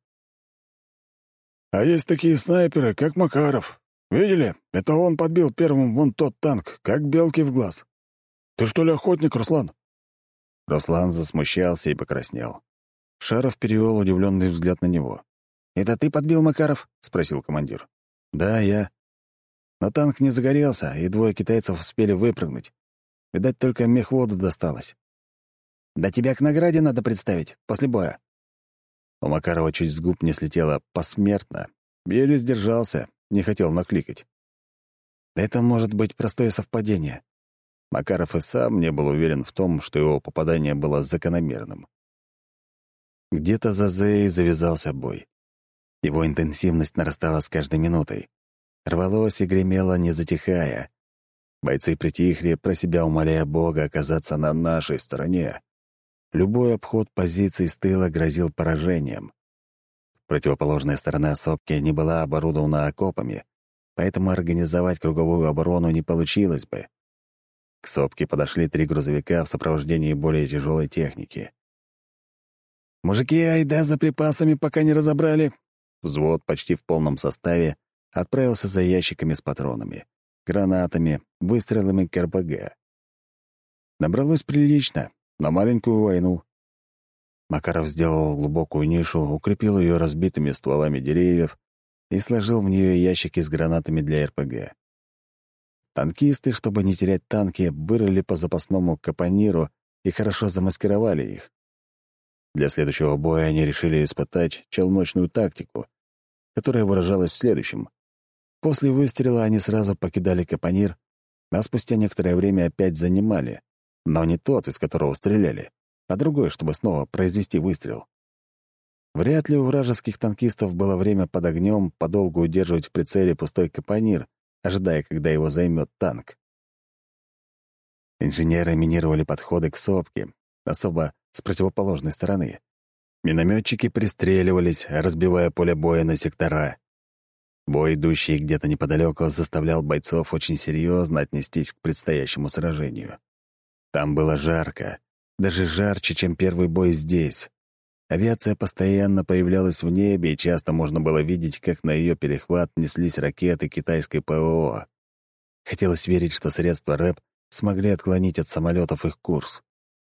А есть такие снайперы, как Макаров. Видели? Это он подбил первым вон тот танк, как белки в глаз. Ты что ли охотник, Руслан? Руслан засмущался и покраснел. Шаров перевел удивленный взгляд на него. «Это ты подбил, Макаров?» — спросил командир. «Да, я. Но танк не загорелся, и 2 китайцев успели выпрыгнуть. Видать, только мехводу досталось. Да тебя к награде надо представить, после боя». У Макарова чуть с губ не слетело посмертно. Еле сдержался, не хотел накликать. Это может быть простое совпадение. Макаров и сам не был уверен в том, что его попадание было закономерным. Где-то за Зеей завязался бой. Его интенсивность нарастала с каждой минутой. Рвалось и гремело, не затихая. Бойцы притихли, про себя умоляя Бога оказаться на нашей стороне. Любой обход позиций с тыла грозил поражением. Противоположная сторона сопки не была оборудована окопами, поэтому организовать круговую оборону не получилось бы. К сопке подошли 3 грузовика в сопровождении более тяжелой техники. «Мужики, айда за припасами, пока не разобрали». Взвод почти в полном составе отправился за ящиками с патронами, гранатами, выстрелами к РПГ. Набралось прилично, на маленькую войну. Макаров сделал глубокую нишу, укрепил ее разбитыми стволами деревьев и сложил в нее ящики с гранатами для РПГ. Танкисты, чтобы не терять танки, вырыли по запасному капониру и хорошо замаскировали их. Для следующего боя они решили испытать челночную тактику, которая выражалась в следующем. После выстрела они сразу покидали капонир, а спустя некоторое время опять занимали, но не тот, из которого стреляли, а другой, чтобы снова произвести выстрел. Вряд ли у вражеских танкистов было время под огнем подолгу удерживать в прицеле пустой капонир, ожидая, когда его займет танк. Инженеры минировали подходы к сопке, особо с противоположной стороны. Минометчики пристреливались, разбивая поле боя на сектора. Бой, идущий где-то неподалеку, заставлял бойцов очень серьезно отнестись к предстоящему сражению. Там было жарко, даже жарче, чем первый бой здесь. Авиация постоянно появлялась в небе, и часто можно было видеть, как на ее перехват неслись ракеты китайской ПВО. Хотелось верить, что средства РЭП смогли отклонить от самолетов их курс.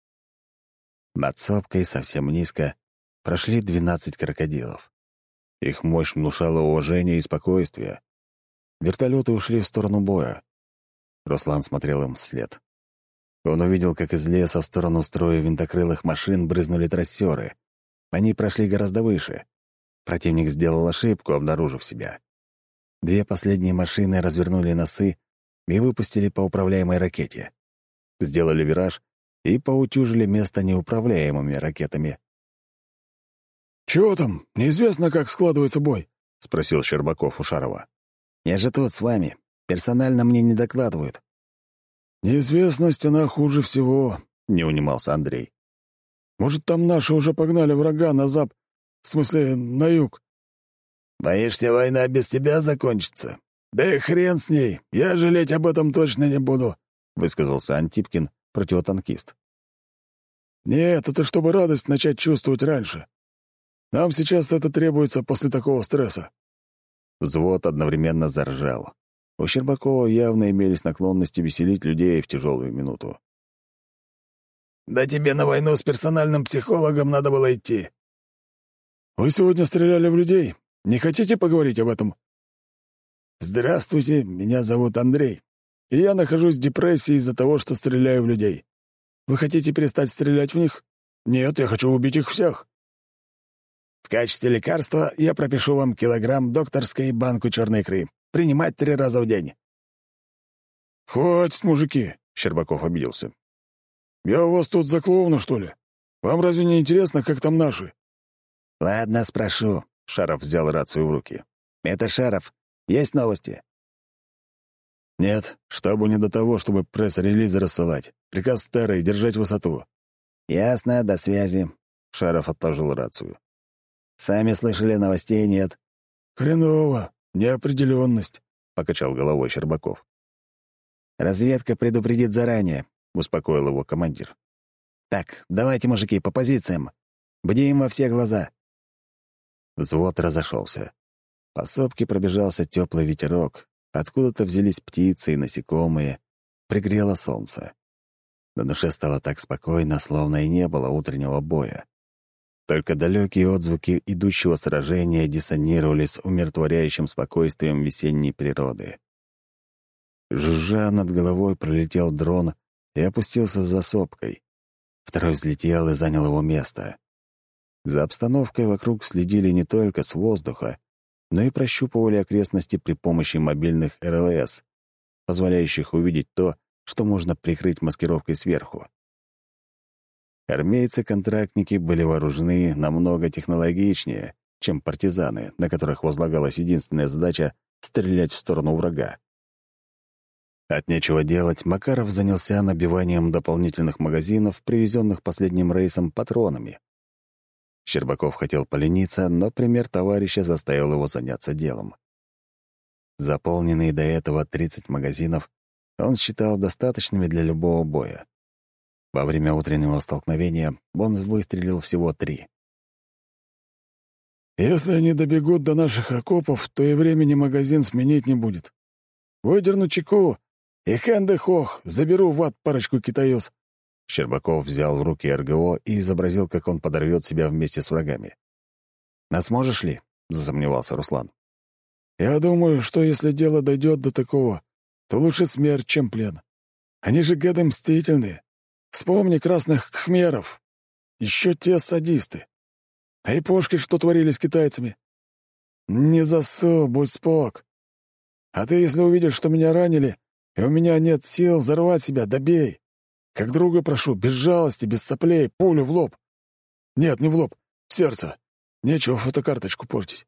Над сопкой совсем низко прошли 12 крокодилов. Их мощь внушала уважение и спокойствие. Вертолеты ушли в сторону боя. Руслан смотрел им вслед. Он увидел, как из леса в сторону строя винтокрылых машин брызнули трассеры. Они прошли гораздо выше. Противник сделал ошибку, обнаружив себя. 2 последние машины развернули носы и выпустили по управляемой ракете. Сделали вираж и поутюжили место неуправляемыми ракетами. «Чего там? Неизвестно, как складывается бой?» — спросил Щербаков у Шарова. «Я же тут с вами. Персонально мне не докладывают». «Неизвестность, она хуже всего», — не унимался Андрей. «Может, там наши уже погнали врага на в смысле, на юг?» «Боишься, война без тебя закончится?» «Да и хрен с ней. Я жалеть об этом точно не буду», — высказался Антипкин, противотанкист. «Нет, это чтобы радость начать чувствовать раньше. Нам сейчас это требуется после такого стресса». Взвод одновременно заржал. У Щербакова явно имелись наклонности веселить людей в тяжелую минуту. «Да тебе на войну с персональным психологом надо было идти». «Вы сегодня стреляли в людей. Не хотите поговорить об этом?» «Здравствуйте, меня зовут Андрей, и я нахожусь в депрессии из-за того, что стреляю в людей. Вы хотите перестать стрелять в них? Нет, я хочу убить их всех». «В качестве лекарства я пропишу вам килограмм докторской и банку черной икры. Принимать 3 раза в день». «Хватит, мужики!» — Щербаков обиделся. «Я у вас тут за клоуна, что ли? Вам разве не интересно, как там наши?» «Ладно, спрошу». Шаров взял рацию в руки. «Это Шаров. Есть новости?» «Нет, штабу не до того, чтобы пресс-релизы рассылать. Приказ старый — держать высоту». «Ясно, до связи». Шаров отложил рацию. «Сами слышали, новостей нет». «Хреново. Неопределенность», — покачал головой Щербаков. «Разведка предупредит заранее», — успокоил его командир. «Так, давайте, мужики, по позициям. Бдим во все глаза». Взвод разошелся. По сопке пробежался теплый ветерок. Откуда-то взялись птицы и насекомые. Пригрело солнце. На душе стало так спокойно, словно и не было утреннего боя. Только далекие отзвуки идущего сражения диссонировали с умиротворяющим спокойствием весенней природы. Жужжа над головой пролетел дрон и опустился за сопкой. Второй взлетел и занял его место. За обстановкой вокруг следили не только с воздуха, но и прощупывали окрестности при помощи мобильных РЛС, позволяющих увидеть то, что можно прикрыть маскировкой сверху. Армейцы-контрактники были вооружены намного технологичнее, чем партизаны, на которых возлагалась единственная задача — стрелять в сторону врага. От нечего делать, Макаров занялся набиванием дополнительных магазинов, привезенных последним рейсом патронами. Щербаков хотел полениться, но пример товарища заставил его заняться делом. Заполненные до этого 30 магазинов он считал достаточными для любого боя. Во время утреннего столкновения он выстрелил всего 3. «Если они добегут до наших окопов, то и времени магазин сменить не будет. Выдерну чеку и хэнде-хох, заберу в ад парочку китаёс». Щербаков взял в руки РГО и изобразил, как он подорвет себя вместе с врагами. «А сможешь ли?» — засомневался Руслан. «Я думаю, что если дело дойдет до такого, то лучше смерть, чем плен. Они же гады мстительные. Вспомни красных кхмеров. Еще те садисты. А япошки что творили с китайцами? Не засу, будь спок. А ты, если увидишь, что меня ранили, и у меня нет сил взорвать себя, добей. Как друга прошу, без жалости, без соплей, пулю в лоб. Нет, не в лоб, в сердце. Нечего фотокарточку портить».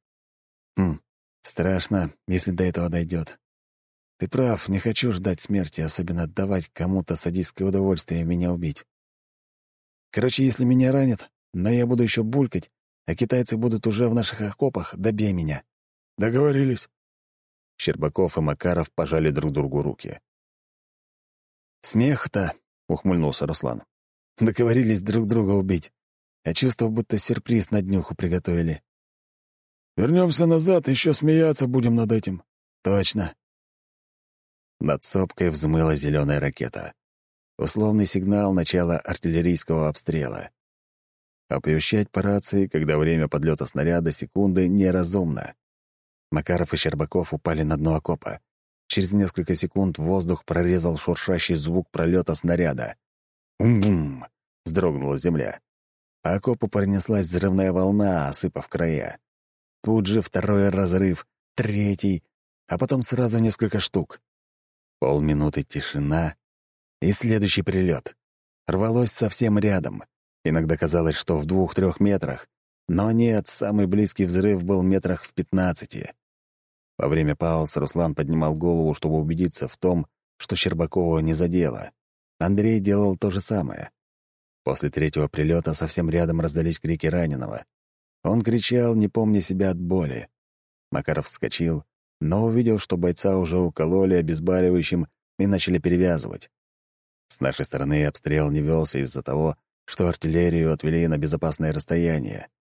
«Страшно, если до этого дойдет. Ты прав, не хочу ждать смерти, особенно отдавать кому-то садистское удовольствие меня убить. Короче, если меня ранят, но я буду еще булькать, а китайцы будут уже в наших окопах, добей меня». «Договорились». Щербаков и Макаров пожали друг другу руки. «Смех-то», — ухмыльнулся Руслан. «Договорились друг друга убить, а чувство, будто сюрприз на днюху приготовили». «Вернемся назад, еще смеяться будем над этим». «Точно». Над сопкой взмыла зеленая ракета. Условный сигнал начала артиллерийского обстрела. Оповещать по рации, когда время подлета снаряда секунды, неразумно. Макаров и Щербаков упали на дно окопа. Через несколько секунд воздух прорезал шуршащий звук пролета снаряда. «Бум-бум!» — вздрогнула земля. По окопу пронеслась взрывная волна, осыпав края. Тут же второй разрыв, третий, а потом сразу несколько штук. Полминуты тишина и следующий прилет. Рвалось совсем рядом. Иногда казалось, что в 2-3 метрах. Но нет, самый близкий взрыв был метрах в 15. Во время пауз Руслан поднимал голову, чтобы убедиться в том, что Щербакова не задело. Андрей делал то же самое. После 3-го прилета совсем рядом раздались крики раненого. Он кричал, не помня себя от боли. Макаров вскочил, но увидел, что бойца уже укололи обезболивающим и начали перевязывать. С нашей стороны обстрел не велся из-за того, что артиллерию отвели на безопасное расстояние.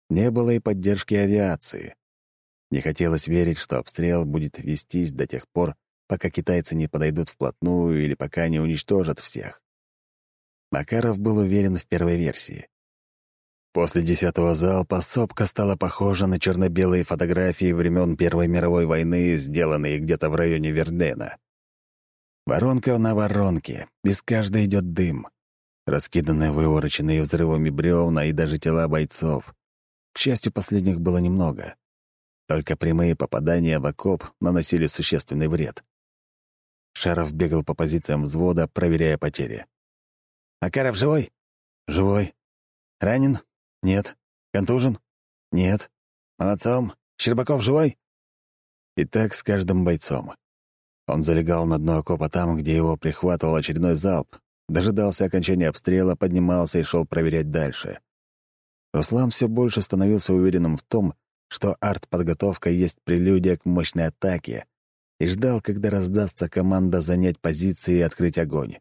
Не было и поддержки авиации. Не хотелось верить, что обстрел будет вестись до тех пор, пока китайцы не подойдут вплотную или пока не уничтожат всех. Макаров был уверен в первой версии. После 10-го залпа сопка стала похожа на черно-белые фотографии времен Первой мировой войны, сделанные где-то в районе Вердена. Воронка на воронке, из каждой идет дым. Раскиданные, вывороченные взрывами бревна и даже тела бойцов. К счастью, последних было немного. Только прямые попадания в окоп наносили существенный вред. Шаров бегал по позициям взвода, проверяя потери. «Макаров живой?» «Живой». «Ранен?» «Нет». «Контужен?» «Нет». «Молодцом. Щербаков живой?» И так с каждым бойцом. Он залегал на дно окопа там, где его прихватывал очередной залп, дожидался окончания обстрела, поднимался и шел проверять дальше. Руслан все больше становился уверенным в том, что артподготовка есть прелюдия к мощной атаке, и ждал, когда раздастся команда занять позиции и открыть огонь.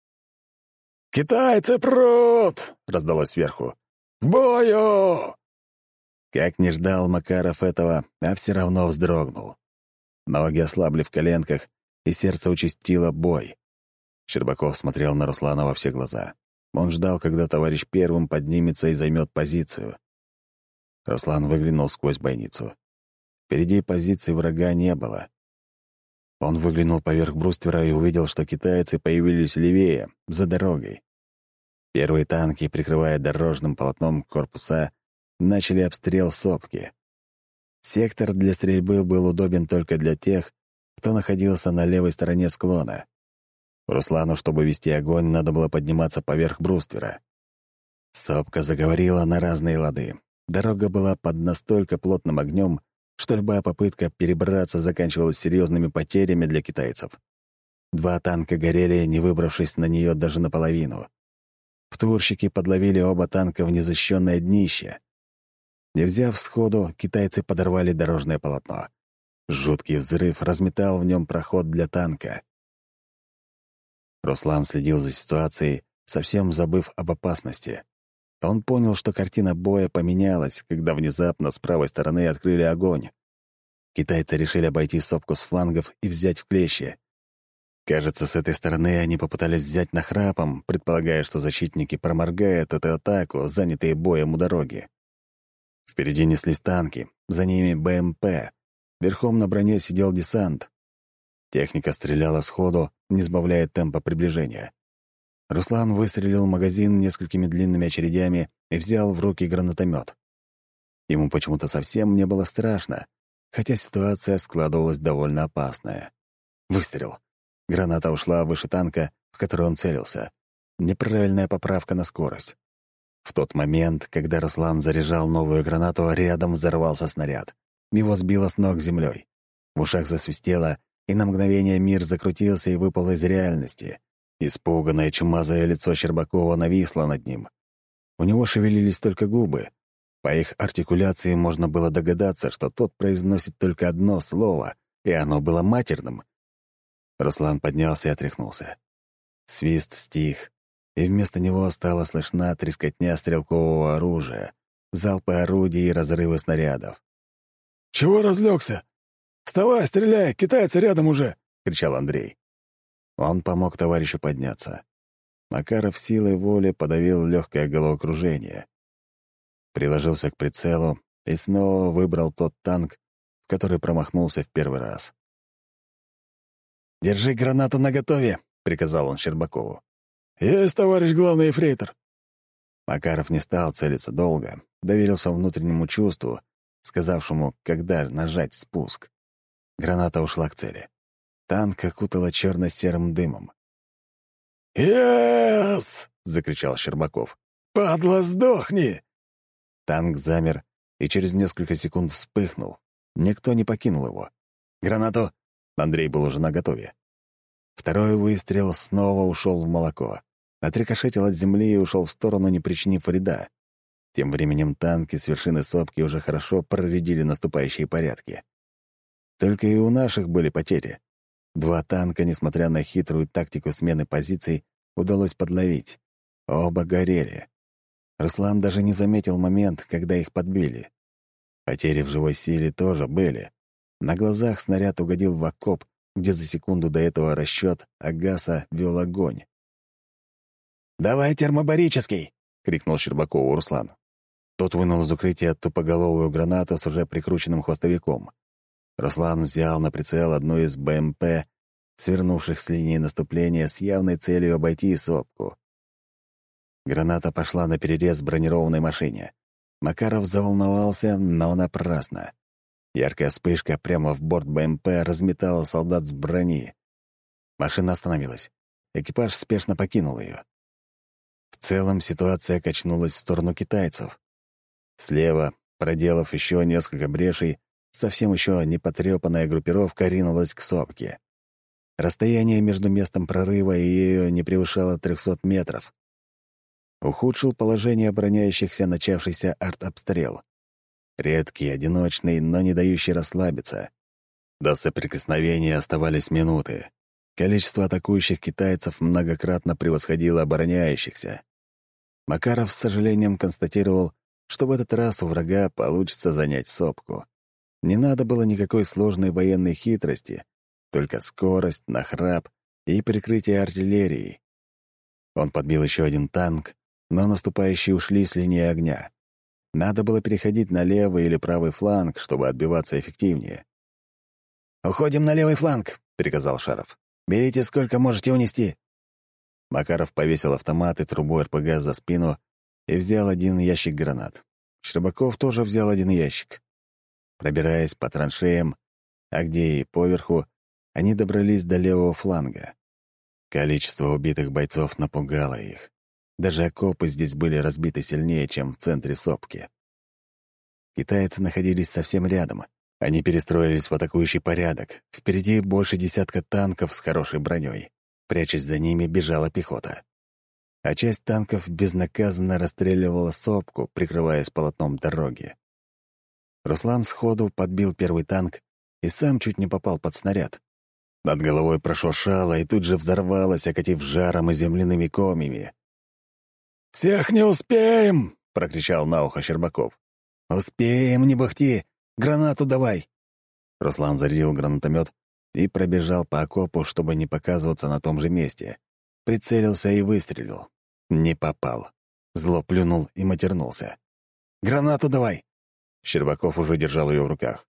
«Китайцы прут!» — раздалось сверху. «К бою!» Как не ждал Макаров этого, а все равно вздрогнул. Ноги ослабли в коленках, и сердце участило бой. Щербаков смотрел на Руслана во все глаза. Он ждал, когда товарищ первым поднимется и займет позицию. Руслан выглянул сквозь бойницу. Впереди позиции врага не было. Он выглянул поверх бруствера и увидел, что китайцы появились левее, за дорогой. Первые танки, прикрывая дорожным полотном корпуса, начали обстрел сопки. Сектор для стрельбы был удобен только для тех, кто находился на левой стороне склона. Руслану, чтобы вести огонь, надо было подниматься поверх бруствера. Сопка заговорила на разные лады. Дорога была под настолько плотным огнем, что любая попытка перебраться заканчивалась серьезными потерями для китайцев. 2 танка горели, не выбравшись на нее даже наполовину. Птурщики подловили оба танка в незащищенное днище. Не взяв сходу, китайцы подорвали дорожное полотно. Жуткий взрыв разметал в нем проход для танка. Руслан следил за ситуацией, совсем забыв об опасности. Он понял, что картина боя поменялась, когда внезапно с правой стороны открыли огонь. Китайцы решили обойти сопку с флангов и взять в клещи. Кажется, с этой стороны они попытались взять нахрапом, предполагая, что защитники проморгают эту атаку, занятые боем у дороги. Впереди неслись танки, за ними БМП. Верхом на броне сидел десант. Техника стреляла сходу, не сбавляя темпа приближения. Руслан выстрелил магазин несколькими длинными очередями и взял в руки гранатомет. Ему почему-то совсем не было страшно, хотя ситуация складывалась довольно опасная. Выстрел. Граната ушла выше танка, в который он целился. Неправильная поправка на скорость. В тот момент, когда Руслан заряжал новую гранату, рядом взорвался снаряд. Его сбило с ног землей. В ушах засвистело, и на мгновение мир закрутился и выпал из реальности. Испуганное чумазое лицо Щербакова нависло над ним. У него шевелились только губы. По их артикуляции можно было догадаться, что тот произносит только одно слово, и оно было матерным. Руслан поднялся и отряхнулся. Свист стих, и вместо него стала слышна трескотня стрелкового оружия, залпы орудий и разрывы снарядов. «Чего разлегся? Вставай, стреляй, китайцы рядом уже!» — кричал Андрей. Он помог товарищу подняться. Макаров силой воли подавил легкое головокружение. Приложился к прицелу и снова выбрал тот танк, в который промахнулся в первый раз. «Держи гранату наготове», — приказал он Щербакову. «Есть, товарищ главный эфрейтор». Макаров не стал целиться долго, доверился внутреннему чувству, сказавшему, когда нажать спуск. Граната ушла к цели. Танк окутало черно-серым дымом. «Ес!» — закричал Щербаков. «Падла, сдохни!» Танк замер и через несколько секунд вспыхнул. Никто не покинул его. «Гранату!» — Андрей был уже наготове. Второй выстрел снова ушел в молоко. Отрикошетил от земли и ушел в сторону, не причинив вреда. Тем временем танки с вершины сопки уже хорошо проредили наступающие порядки. Только и у наших были потери. 2 танка, несмотря на хитрую тактику смены позиций, удалось подловить. Оба горели. Руслан даже не заметил момент, когда их подбили. Потери в живой силе тоже были. На глазах снаряд угодил в окоп, где за секунду до этого расчет Агаса вел огонь. «Давай термобарический!» — крикнул Щербакову Руслан. Тот вынул из укрытия тупоголовую гранату с уже прикрученным хвостовиком. Руслан взял на прицел одну из БМП, свернувших с линии наступления с явной целью обойти сопку. Граната пошла наперерез бронированной машине. Макаров заволновался, но напрасно. Яркая вспышка прямо в борт БМП разметала солдат с брони. Машина остановилась. Экипаж спешно покинул ее. В целом ситуация качнулась в сторону китайцев. Слева, проделав еще несколько брешей, совсем еще не потрепанная группировка ринулась к сопке. Расстояние между местом прорыва и ею не превышало 300 метров. Ухудшил положение обороняющихся начавшийся артобстрел. Редкий, одиночный, но не дающий расслабиться. До соприкосновения оставались минуты. Количество атакующих китайцев многократно превосходило обороняющихся. Макаров с сожалением констатировал, что в этот раз у врага получится занять сопку. Не надо было никакой сложной военной хитрости, только скорость, нахрап и прикрытие артиллерией. Он подбил еще один танк, но наступающие ушли с линии огня. Надо было переходить на левый или правый фланг, чтобы отбиваться эффективнее. «Уходим на левый фланг», — приказал Шаров. «Берите, сколько можете унести». Макаров повесил автомат и трубу РПГ за спину и взял один ящик гранат. Щербаков тоже взял один ящик. Пробираясь по траншеям, а где и поверху, они добрались до левого фланга. Количество убитых бойцов напугало их. Даже окопы здесь были разбиты сильнее, чем в центре сопки. Китайцы находились совсем рядом. Они перестроились в атакующий порядок. Впереди больше десятка танков с хорошей броней. Прячась за ними, бежала пехота. А часть танков безнаказанно расстреливала сопку, прикрываясь полотном дороги. Руслан сходу подбил первый танк и сам чуть не попал под снаряд. Над головой прошуршало и тут же взорвалось, окатив жаром и земляными комьями. «Всех не успеем!» — прокричал на ухо Щербаков. «Успеем, не бухти! Гранату давай!» Руслан зарядил гранатомет и пробежал по окопу, чтобы не показываться на том же месте. Прицелился и выстрелил. Не попал. Зло плюнул и матернулся. «Гранату давай!» Щербаков уже держал ее в руках.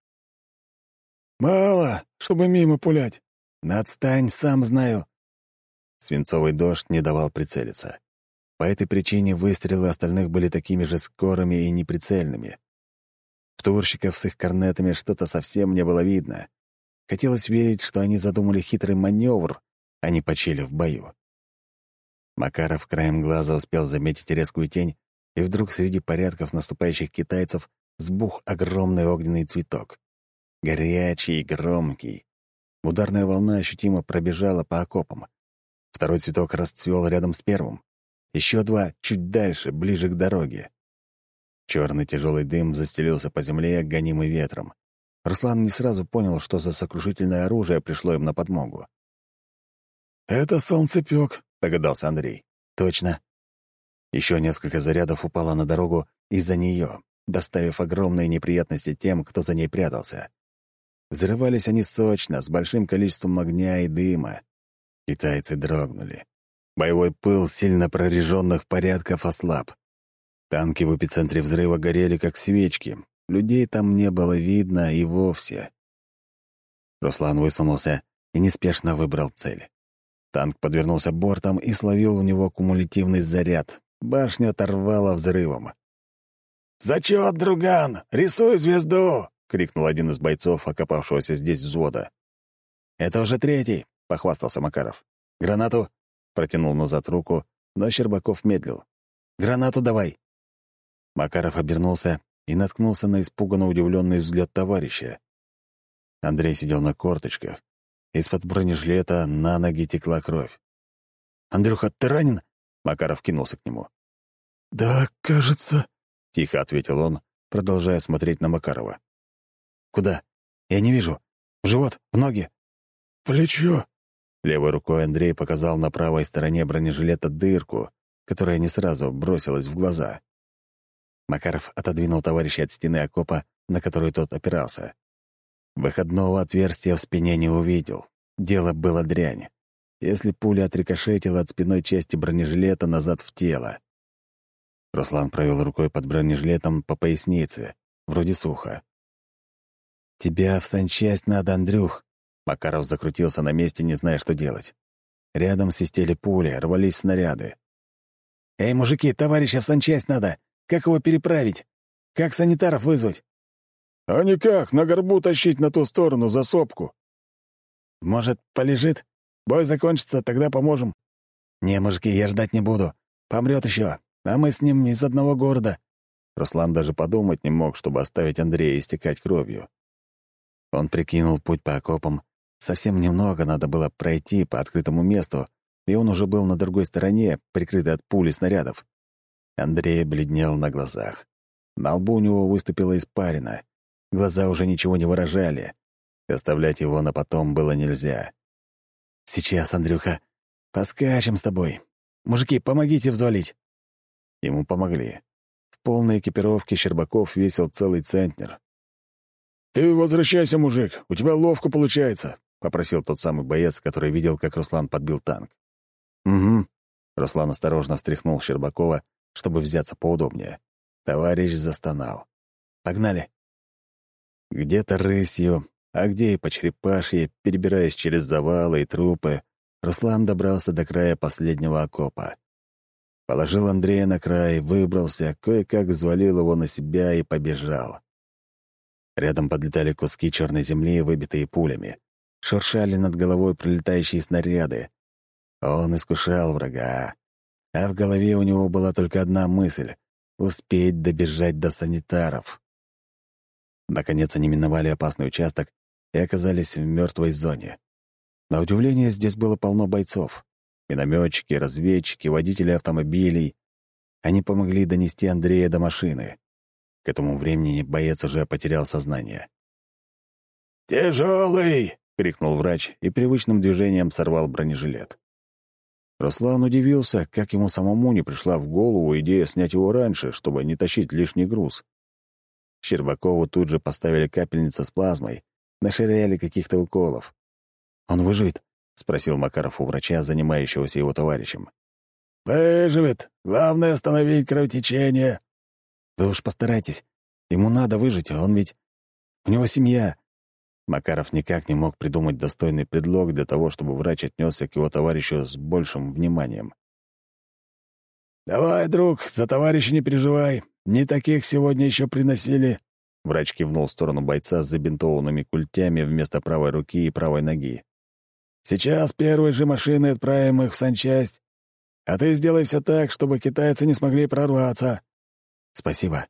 «Мало, чтобы мимо пулять». «Отстань, сам знаю». Свинцовый дождь не давал прицелиться. По этой причине выстрелы остальных были такими же скорыми и неприцельными. Втурщиков с их корнетами что-то совсем не было видно. Хотелось верить, что они задумали хитрый маневр, а не почили в бою. Макаров краем глаза успел заметить резкую тень, и вдруг среди порядков наступающих китайцев сбух огромный огненный цветок. Горячий и громкий. Ударная волна ощутимо пробежала по окопам. Второй цветок расцвел рядом с первым. Еще два чуть дальше, ближе к дороге. Черный тяжелый дым застелился по земле, гонимый ветром. Руслан не сразу понял, что за сокрушительное оружие пришло им на подмогу. «Это солнцепёк», — догадался Андрей. «Точно». Еще несколько зарядов упало на дорогу из-за нее, доставив огромные неприятности тем, кто за ней прятался. Взрывались они сочно, с большим количеством огня и дыма. Китайцы дрогнули. Боевой пыл сильно прореженных порядков ослаб. Танки в эпицентре взрыва горели, как свечки. Людей там не было видно и вовсе. Руслан высунулся и неспешно выбрал цель. Танк подвернулся бортом и словил у него кумулятивный заряд. Башню оторвало взрывом. «Зачет, друган! Рисуй звезду!» — крикнул один из бойцов, окопавшегося здесь взвода. «Это уже третий», — похвастался Макаров. «Гранату?» — протянул назад руку, но Щербаков медлил. «Гранату давай!» Макаров обернулся и наткнулся на испуганно удивленный взгляд товарища. Андрей сидел на корточках. Из-под бронежилета на ноги текла кровь. «Андрюха, ты ранен?» — Макаров кинулся к нему. «Да, кажется...» — тихо ответил он, продолжая смотреть на Макарова. «Куда? Я не вижу. В живот? В ноги?» «Плечо». Левой рукой Андрей показал на правой стороне бронежилета дырку, которая не сразу бросилась в глаза. Макаров отодвинул товарища от стены окопа, на которую тот опирался. Выходного отверстия в спине не увидел. Дело было дрянь. Если пуля отрикошетила от спинной части бронежилета назад в тело. Руслан провел рукой под бронежилетом по пояснице. Вроде сухо. «Тебя в санчасть надо, Андрюх!» Макаров закрутился на месте, не зная, что делать. Рядом свистели пули, рвались снаряды. «Эй, мужики, товарища в санчасть надо! Как его переправить? Как санитаров вызвать?» «А никак, на горбу тащить на ту сторону, за сопку». «Может, полежит? Бой закончится, тогда поможем». «Не, мужики, я ждать не буду. Помрет еще, а мы с ним из одного города». Руслан даже подумать не мог, чтобы оставить Андрея истекать кровью. Он прикинул путь по окопам. Совсем немного надо было пройти по открытому месту, и он уже был на другой стороне, прикрытый от пули снарядов. Андрей бледнел на глазах. На лбу у него выступила испарина. Глаза уже ничего не выражали. Оставлять его на потом было нельзя. «Сейчас, Андрюха, поскачем с тобой. Мужики, помогите взвалить». Ему помогли. В полной экипировке Щербаков весил целый центнер. «Ты возвращайся, мужик, у тебя ловко получается», — попросил тот самый боец, который видел, как Руслан подбил танк. «Угу». Руслан осторожно встряхнул Щербакова, чтобы взяться поудобнее. Товарищ застонал. «Погнали». Где-то рысью, а где и по черепашье, перебираясь через завалы и трупы, Руслан добрался до края последнего окопа. Положил Андрея на край, выбрался, кое-как взвалил его на себя и побежал. Рядом подлетали куски черной земли, выбитые пулями. Шуршали над головой пролетающие снаряды. Он искушал врага. А в голове у него была только одна мысль — успеть добежать до санитаров. Наконец они миновали опасный участок и оказались в мертвой зоне. На удивление, здесь было полно бойцов. Минометчики, разведчики, водители автомобилей. Они помогли донести Андрея до машины. К этому времени боец уже потерял сознание. «Тяжелый!» — крикнул врач и привычным движением сорвал бронежилет. Руслан удивился, как ему самому не пришла в голову идея снять его раньше, чтобы не тащить лишний груз. Щербакову тут же поставили капельницу с плазмой, наширяли каких-то уколов. «Он выживет?» — спросил Макаров у врача, занимающегося его товарищем. «Выживет. Главное — остановить кровотечение». «Вы уж постарайтесь. Ему надо выжить, а он ведь... У него семья». Макаров никак не мог придумать достойный предлог для того, чтобы врач отнесся к его товарищу с большим вниманием. «Давай, друг, за товарища не переживай. Не таких сегодня еще приносили». Врач кивнул в сторону бойца с забинтованными культями вместо правой руки и правой ноги. «Сейчас первой же машиной отправим их в санчасть. А ты сделай все так, чтобы китайцы не смогли прорваться». «Спасибо.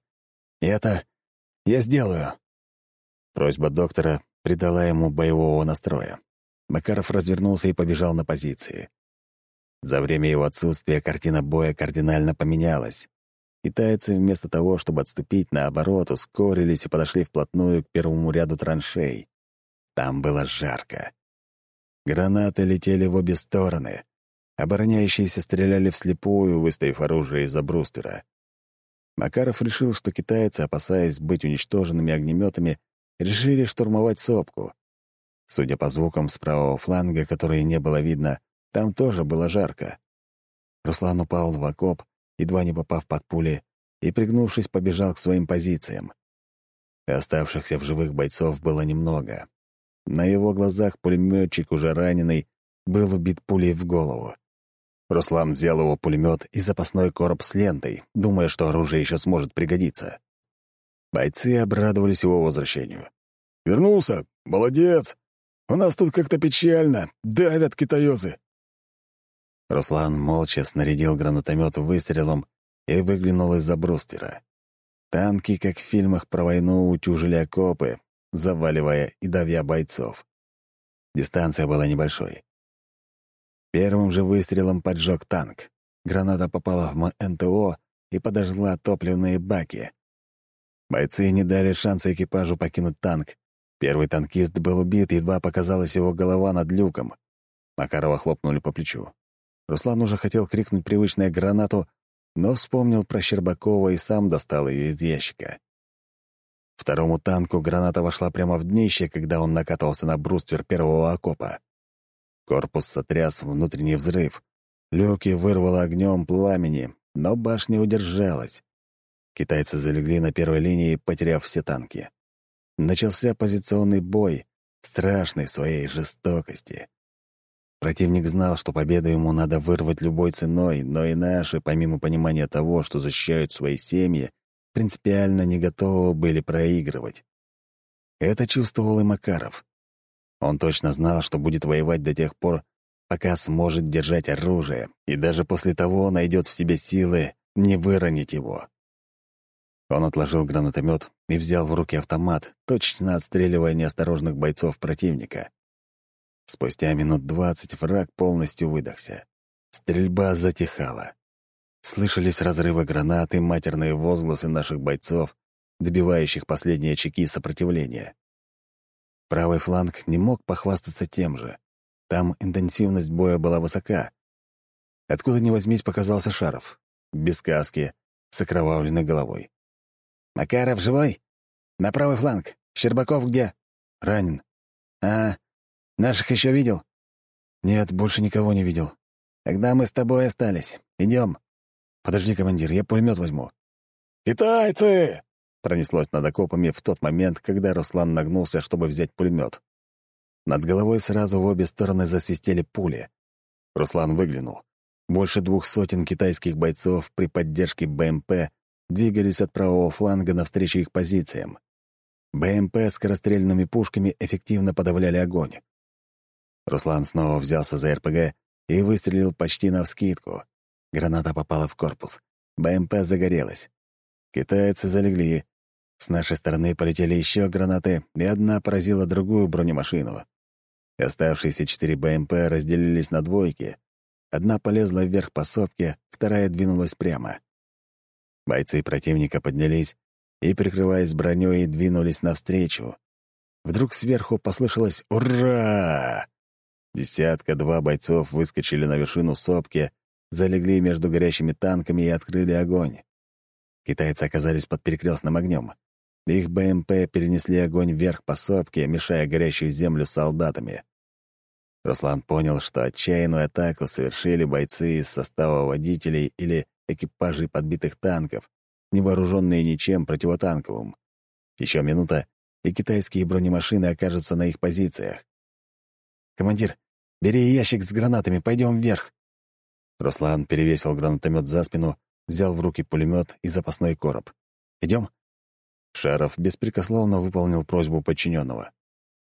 Я сделаю». Просьба доктора придала ему боевого настроя. Макаров развернулся и побежал на позиции. За время его отсутствия картина боя кардинально поменялась. Китайцы вместо того, чтобы отступить, наоборот, ускорились и подошли вплотную к первому ряду траншей. Там было жарко. Гранаты летели в обе стороны. Обороняющиеся стреляли вслепую, выставив оружие из-за бруствера. Макаров решил, что китайцы, опасаясь быть уничтоженными огнеметами, решили штурмовать сопку. Судя по звукам с правого фланга, которые не было видно, там тоже было жарко. Руслан упал в окоп, едва не попав под пули, и, пригнувшись, побежал к своим позициям. Оставшихся в живых бойцов было немного. На его глазах пулеметчик, уже раненый, был убит пулей в голову. Руслан взял его пулемет и запасной короб с лентой, думая, что оружие еще сможет пригодиться. Бойцы обрадовались его возвращению. «Вернулся? Молодец! У нас тут как-то печально. Давят китаёзы!» Руслан молча снарядил гранатомет выстрелом и выглянул из-за бруствера. Танки, как в фильмах про войну, утюжили окопы, заваливая и давя бойцов. Дистанция была небольшой. Первым же выстрелом поджег танк. Граната попала в НТО и подожгла топливные баки. Бойцы не дали шанса экипажу покинуть танк. Первый танкист был убит, едва показалась его голова над люком. Макарова хлопнули по плечу. Руслан уже хотел крикнуть привычное «гранату», но вспомнил про Щербакова и сам достал ее из ящика. Второму танку граната вошла прямо в днище, когда он накатывался на бруствер первого окопа. Корпус сотряс внутренний взрыв. Люки вырвало огнем пламени, но башня удержалась. Китайцы залегли на первой линии, потеряв все танки. Начался позиционный бой, страшный в своей жестокости. Противник знал, что победу ему надо вырвать любой ценой, но и наши, помимо понимания того, что защищают свои семьи, принципиально не готовы были проигрывать. Это чувствовал и Макаров. Он точно знал, что будет воевать до тех пор, пока сможет держать оружие, и даже после того найдет в себе силы не выронить его. Он отложил гранатомет и взял в руки автомат, точно отстреливая неосторожных бойцов противника. Спустя минут 20 враг полностью выдохся. Стрельба затихала. Слышались разрывы гранат и матерные возгласы наших бойцов, добивающих последние очаги сопротивления. Правый фланг не мог похвастаться тем же. Там интенсивность боя была высока. Откуда ни возьмись показался Шаров. Без каски, с окровавленной головой. «Макаров живой? На правый фланг. Щербаков где?» «Ранен». «А, наших еще видел?» «Нет, больше никого не видел». «Тогда мы с тобой остались. Идем». «Подожди, командир, я пулемет возьму». «Китайцы!» — пронеслось над окопами в тот момент, когда Руслан нагнулся, чтобы взять пулемет. Над головой сразу в обе стороны засвистели пули. Руслан выглянул. Больше 200 китайских бойцов при поддержке БМП двигались от правого фланга навстречу их позициям. БМП с скорострельными пушками эффективно подавляли огонь. Руслан снова взялся за РПГ и выстрелил почти навскидку. Граната попала в корпус. БМП загорелась. Китайцы залегли. С нашей стороны полетели еще гранаты, и одна поразила другую бронемашину. Оставшиеся 4 БМП разделились на двойки. Одна полезла вверх по сопке, вторая двинулась прямо. Бойцы противника поднялись и, прикрываясь броней, двинулись навстречу. Вдруг сверху послышалось «Ура!». 1-2 бойцов выскочили на вершину сопки, залегли между горящими танками и открыли огонь. Китайцы оказались под перекрестным огнем. Их БМП перенесли огонь вверх по сопке, мешая горящую землю с солдатами. Руслан понял, что отчаянную атаку совершили бойцы из состава водителей или экипажей подбитых танков, не вооруженные ничем противотанковым. Еще минута, и китайские бронемашины окажутся на их позициях. «Командир, бери ящик с гранатами, пойдем вверх». Руслан перевесил гранатомет за спину, взял в руки пулемет и запасной короб. «Идем?» Шаров беспрекословно выполнил просьбу подчиненного.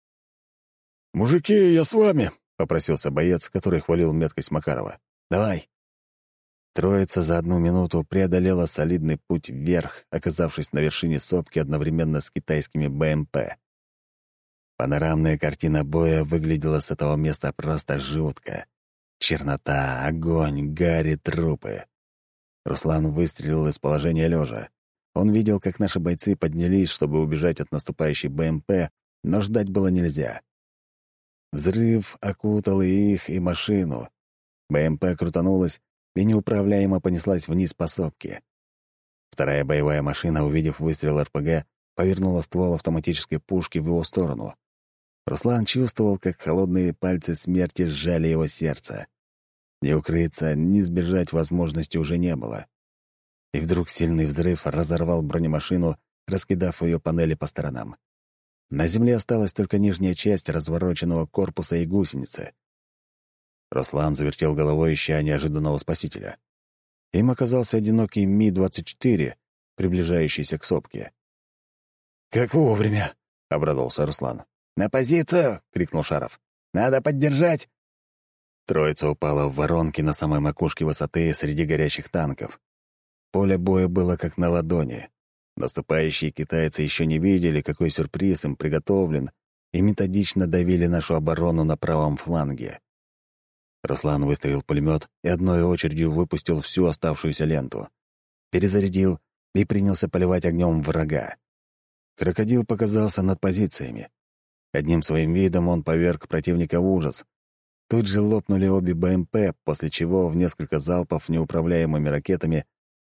«Мужики, я с вами!» — попросился боец, который хвалил меткость Макарова. «Давай!» Троица за 1 минуту преодолела солидный путь вверх, оказавшись на вершине сопки одновременно с китайскими БМП. Панорамная картина боя выглядела с этого места просто жутко. Чернота, огонь, гарь и трупы. Руслан выстрелил из положения лежа. Он видел, как наши бойцы поднялись, чтобы убежать от наступающей БМП, но ждать было нельзя. Взрыв окутал и их, и машину. БМП крутанулась и неуправляемо понеслась вниз по сопке. Вторая боевая машина, увидев выстрел РПГ, повернула ствол автоматической пушки в его сторону. Руслан чувствовал, как холодные пальцы смерти сжали его сердце. Ни укрыться, ни сбежать возможности уже не было. И вдруг сильный взрыв разорвал бронемашину, раскидав ее панели по сторонам. На земле осталась только нижняя часть развороченного корпуса и гусеницы. Руслан завертел головой, ища неожиданного спасителя. Им оказался одинокий Ми-24, приближающийся к сопке. «Как вовремя!» — обрадовался Руслан. «На позицию!» — крикнул Шаров. «Надо поддержать!» Троица упала в воронки на самой макушке высоты среди горящих танков. Поле боя было как на ладони. Наступающие китайцы еще не видели, какой сюрприз им приготовлен, и методично давили нашу оборону на правом фланге. Руслан выставил пулемет и одной очередью выпустил всю оставшуюся ленту. Перезарядил и принялся поливать огнем врага. Крокодил показался над позициями. Одним своим видом он поверг противника в ужас. Тут же лопнули обе БМП, после чего в несколько залпов неуправляемыми ракетами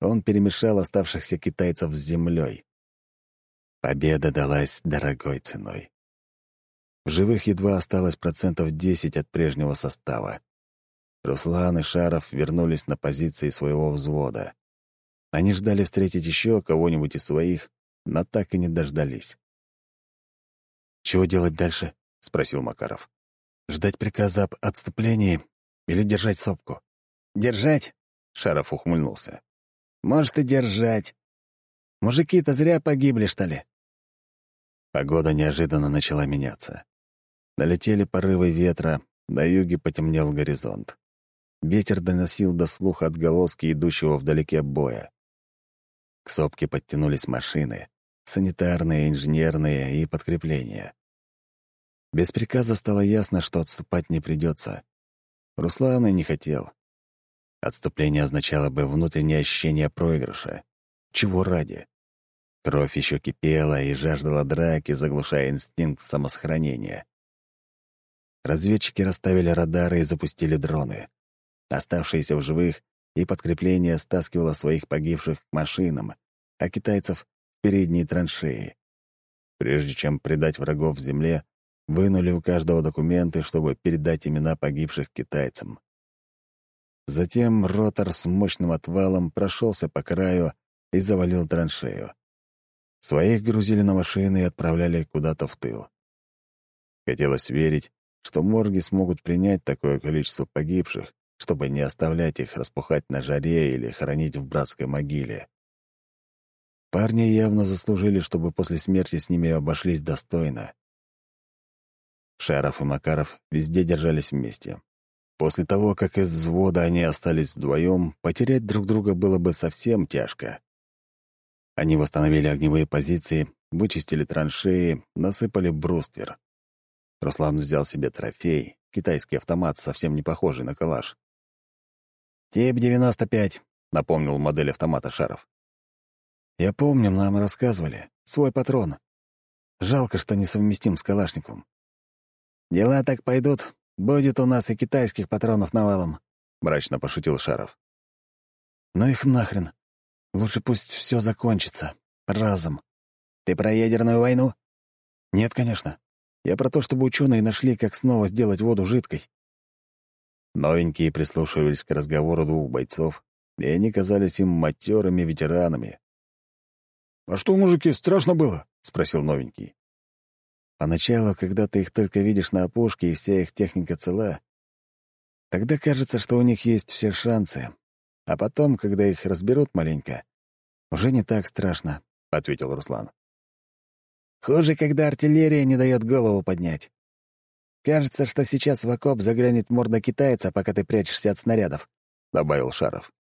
он перемешал оставшихся китайцев с землей. Победа далась дорогой ценой. В живых едва осталось 10% от прежнего состава. Руслан и Шаров вернулись на позиции своего взвода. Они ждали встретить еще кого-нибудь из своих, но так и не дождались. «Чего делать дальше?» — спросил Макаров. «Ждать приказа об отступлении или держать сопку?» «Держать?» — Шаров ухмыльнулся. «Может, и держать. Мужики-то зря погибли, что ли?» Погода неожиданно начала меняться. Налетели порывы ветра, на юге потемнел горизонт. Ветер доносил до слуха отголоски идущего вдалеке боя. К сопке подтянулись машины, санитарные, инженерные и подкрепления. Без приказа стало ясно, что отступать не придется. Руслан и не хотел. Отступление означало бы внутреннее ощущение проигрыша. Чего ради? Кровь еще кипела и жаждала драки, заглушая инстинкт самосохранения. Разведчики расставили радары и запустили дроны. Оставшиеся в живых и подкрепление стаскивало своих погибших к машинам, а китайцев — в передние траншеи. Прежде чем предать врагов в земле, вынули у каждого документы, чтобы передать имена погибших китайцам. Затем ротор с мощным отвалом прошелся по краю и завалил траншею. Своих грузили на машины и отправляли куда-то в тыл. Хотелось верить, что морги смогут принять такое количество погибших, чтобы не оставлять их распухать на жаре или хоронить в братской могиле. Парни явно заслужили, чтобы после смерти с ними обошлись достойно. Шаров и Макаров везде держались вместе. После того, как из взвода они остались вдвоем, потерять друг друга было бы совсем тяжко. Они восстановили огневые позиции, вычистили траншеи, насыпали бруствер. Руслан взял себе трофей, китайский автомат, совсем не похожий на калаш. «Тип 95», — напомнил модель автомата Шаров. «Я помню, нам рассказывали. Свой патрон. Жалко, что несовместим с калашником. Дела так пойдут, будет у нас и китайских патронов навалом», — мрачно пошутил Шаров. «Ну их нахрен. Лучше пусть все закончится. Разом. Ты про ядерную войну?» «Нет, конечно. Я про то, чтобы ученые нашли, как снова сделать воду жидкой». Новенькие прислушивались к разговору двух бойцов, и они казались им матерыми ветеранами. «А что, мужики, страшно было?» — спросил новенький. Поначалу, когда ты их только видишь на опушке и вся их техника цела, тогда кажется, что у них есть все шансы. А потом, когда их разберут маленько, уже не так страшно, — ответил Руслан. «Хуже, когда артиллерия не дает голову поднять. Кажется, что сейчас в окоп заглянет морда китайца, пока ты прячешься от снарядов», — добавил Шаров.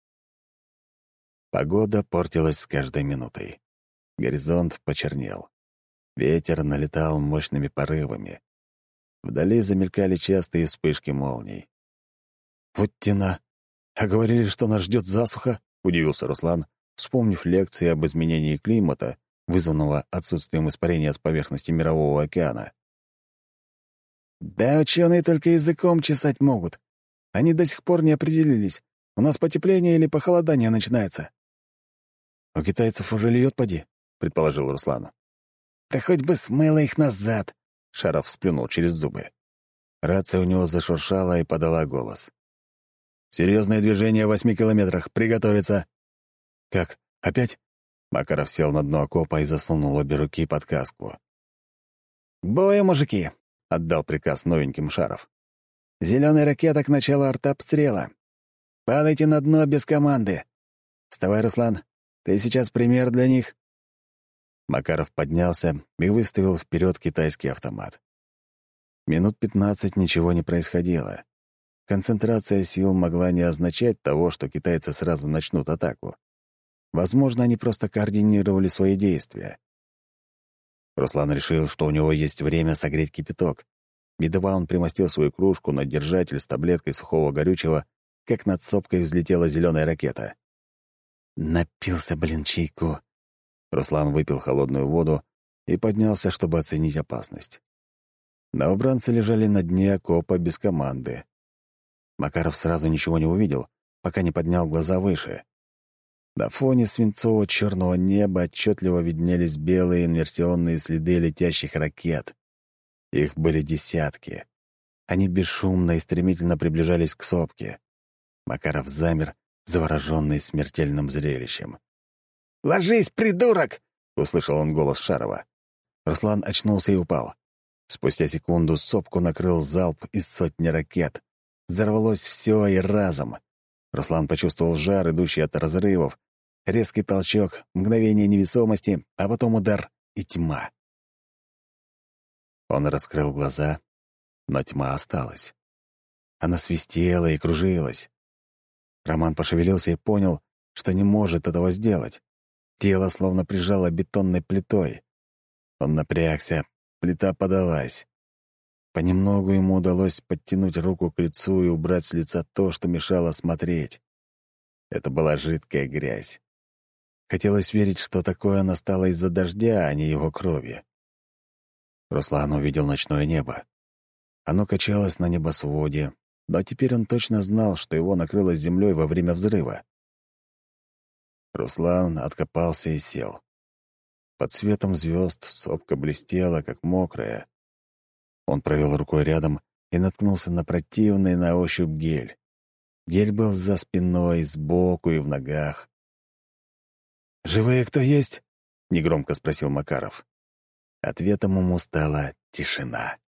Погода портилась с каждой минутой. Горизонт почернел. Ветер налетал мощными порывами. Вдали замелькали частые вспышки молний. «Вот тена! А говорили, что нас ждет засуха?» — удивился Руслан, вспомнив лекции об изменении климата, вызванного отсутствием испарения с поверхности Мирового океана. «Да ученые только языком чесать могут. Они до сих пор не определились, у нас потепление или похолодание начинается». «У китайцев уже льет, поди», — предположил Руслан. «Да хоть бы смыло их назад!» — Шаров сплюнул через зубы. Рация у него зашуршала и подала голос. «Серьезное движение в 8 километрах. Приготовиться!» «Как? Опять?» Макаров сел на дно окопа и засунул обе руки под каску. «К бою, мужики!» — отдал приказ новеньким Шаров. «Зеленая ракета к началу артобстрела. Падайте на дно без команды. Вставай, Руслан. Ты сейчас пример для них». Макаров поднялся и выставил вперед китайский автомат. Минут 15 ничего не происходило. Концентрация сил могла не означать того, что китайцы сразу начнут атаку. Возможно, они просто координировали свои действия. Руслан решил, что у него есть время согреть кипяток. Едва он примостил свою кружку на держатель с таблеткой сухого горючего, как над сопкой взлетела зеленая ракета. «Напился, блин, чайку». Руслан выпил холодную воду и поднялся, чтобы оценить опасность. Новобранцы лежали на дне окопа без команды. Макаров сразу ничего не увидел, пока не поднял глаза выше. На фоне свинцово-черного неба отчетливо виднелись белые инверсионные следы летящих ракет. Их были десятки. Они бесшумно и стремительно приближались к сопке. Макаров замер, завороженный смертельным зрелищем. «Ложись, придурок!» — услышал он голос Шарова. Руслан очнулся и упал. Спустя секунду сопку накрыл залп из сотни ракет. Взорвалось все и разом. Руслан почувствовал жар, идущий от разрывов, резкий толчок, мгновение невесомости, а потом удар и тьма. Он раскрыл глаза, но тьма осталась. Она свистела и кружилась. Роман пошевелился и понял, что не может этого сделать. Тело словно прижало бетонной плитой. Он напрягся, плита подалась. Понемногу ему удалось подтянуть руку к лицу и убрать с лица то, что мешало смотреть. Это была жидкая грязь. Хотелось верить, что такое настало из-за дождя, а не его крови. Руслан увидел ночное небо. Оно качалось на небосводе, но теперь он точно знал, что его накрыло землей во время взрыва. Руслан откопался и сел. Под светом звезд сопка блестела, как мокрая. Он провел рукой рядом и наткнулся на противный на ощупь гель. Гель был за спиной, сбоку и в ногах. «Живые кто есть?» — негромко спросил Макаров. Ответом ему стала тишина.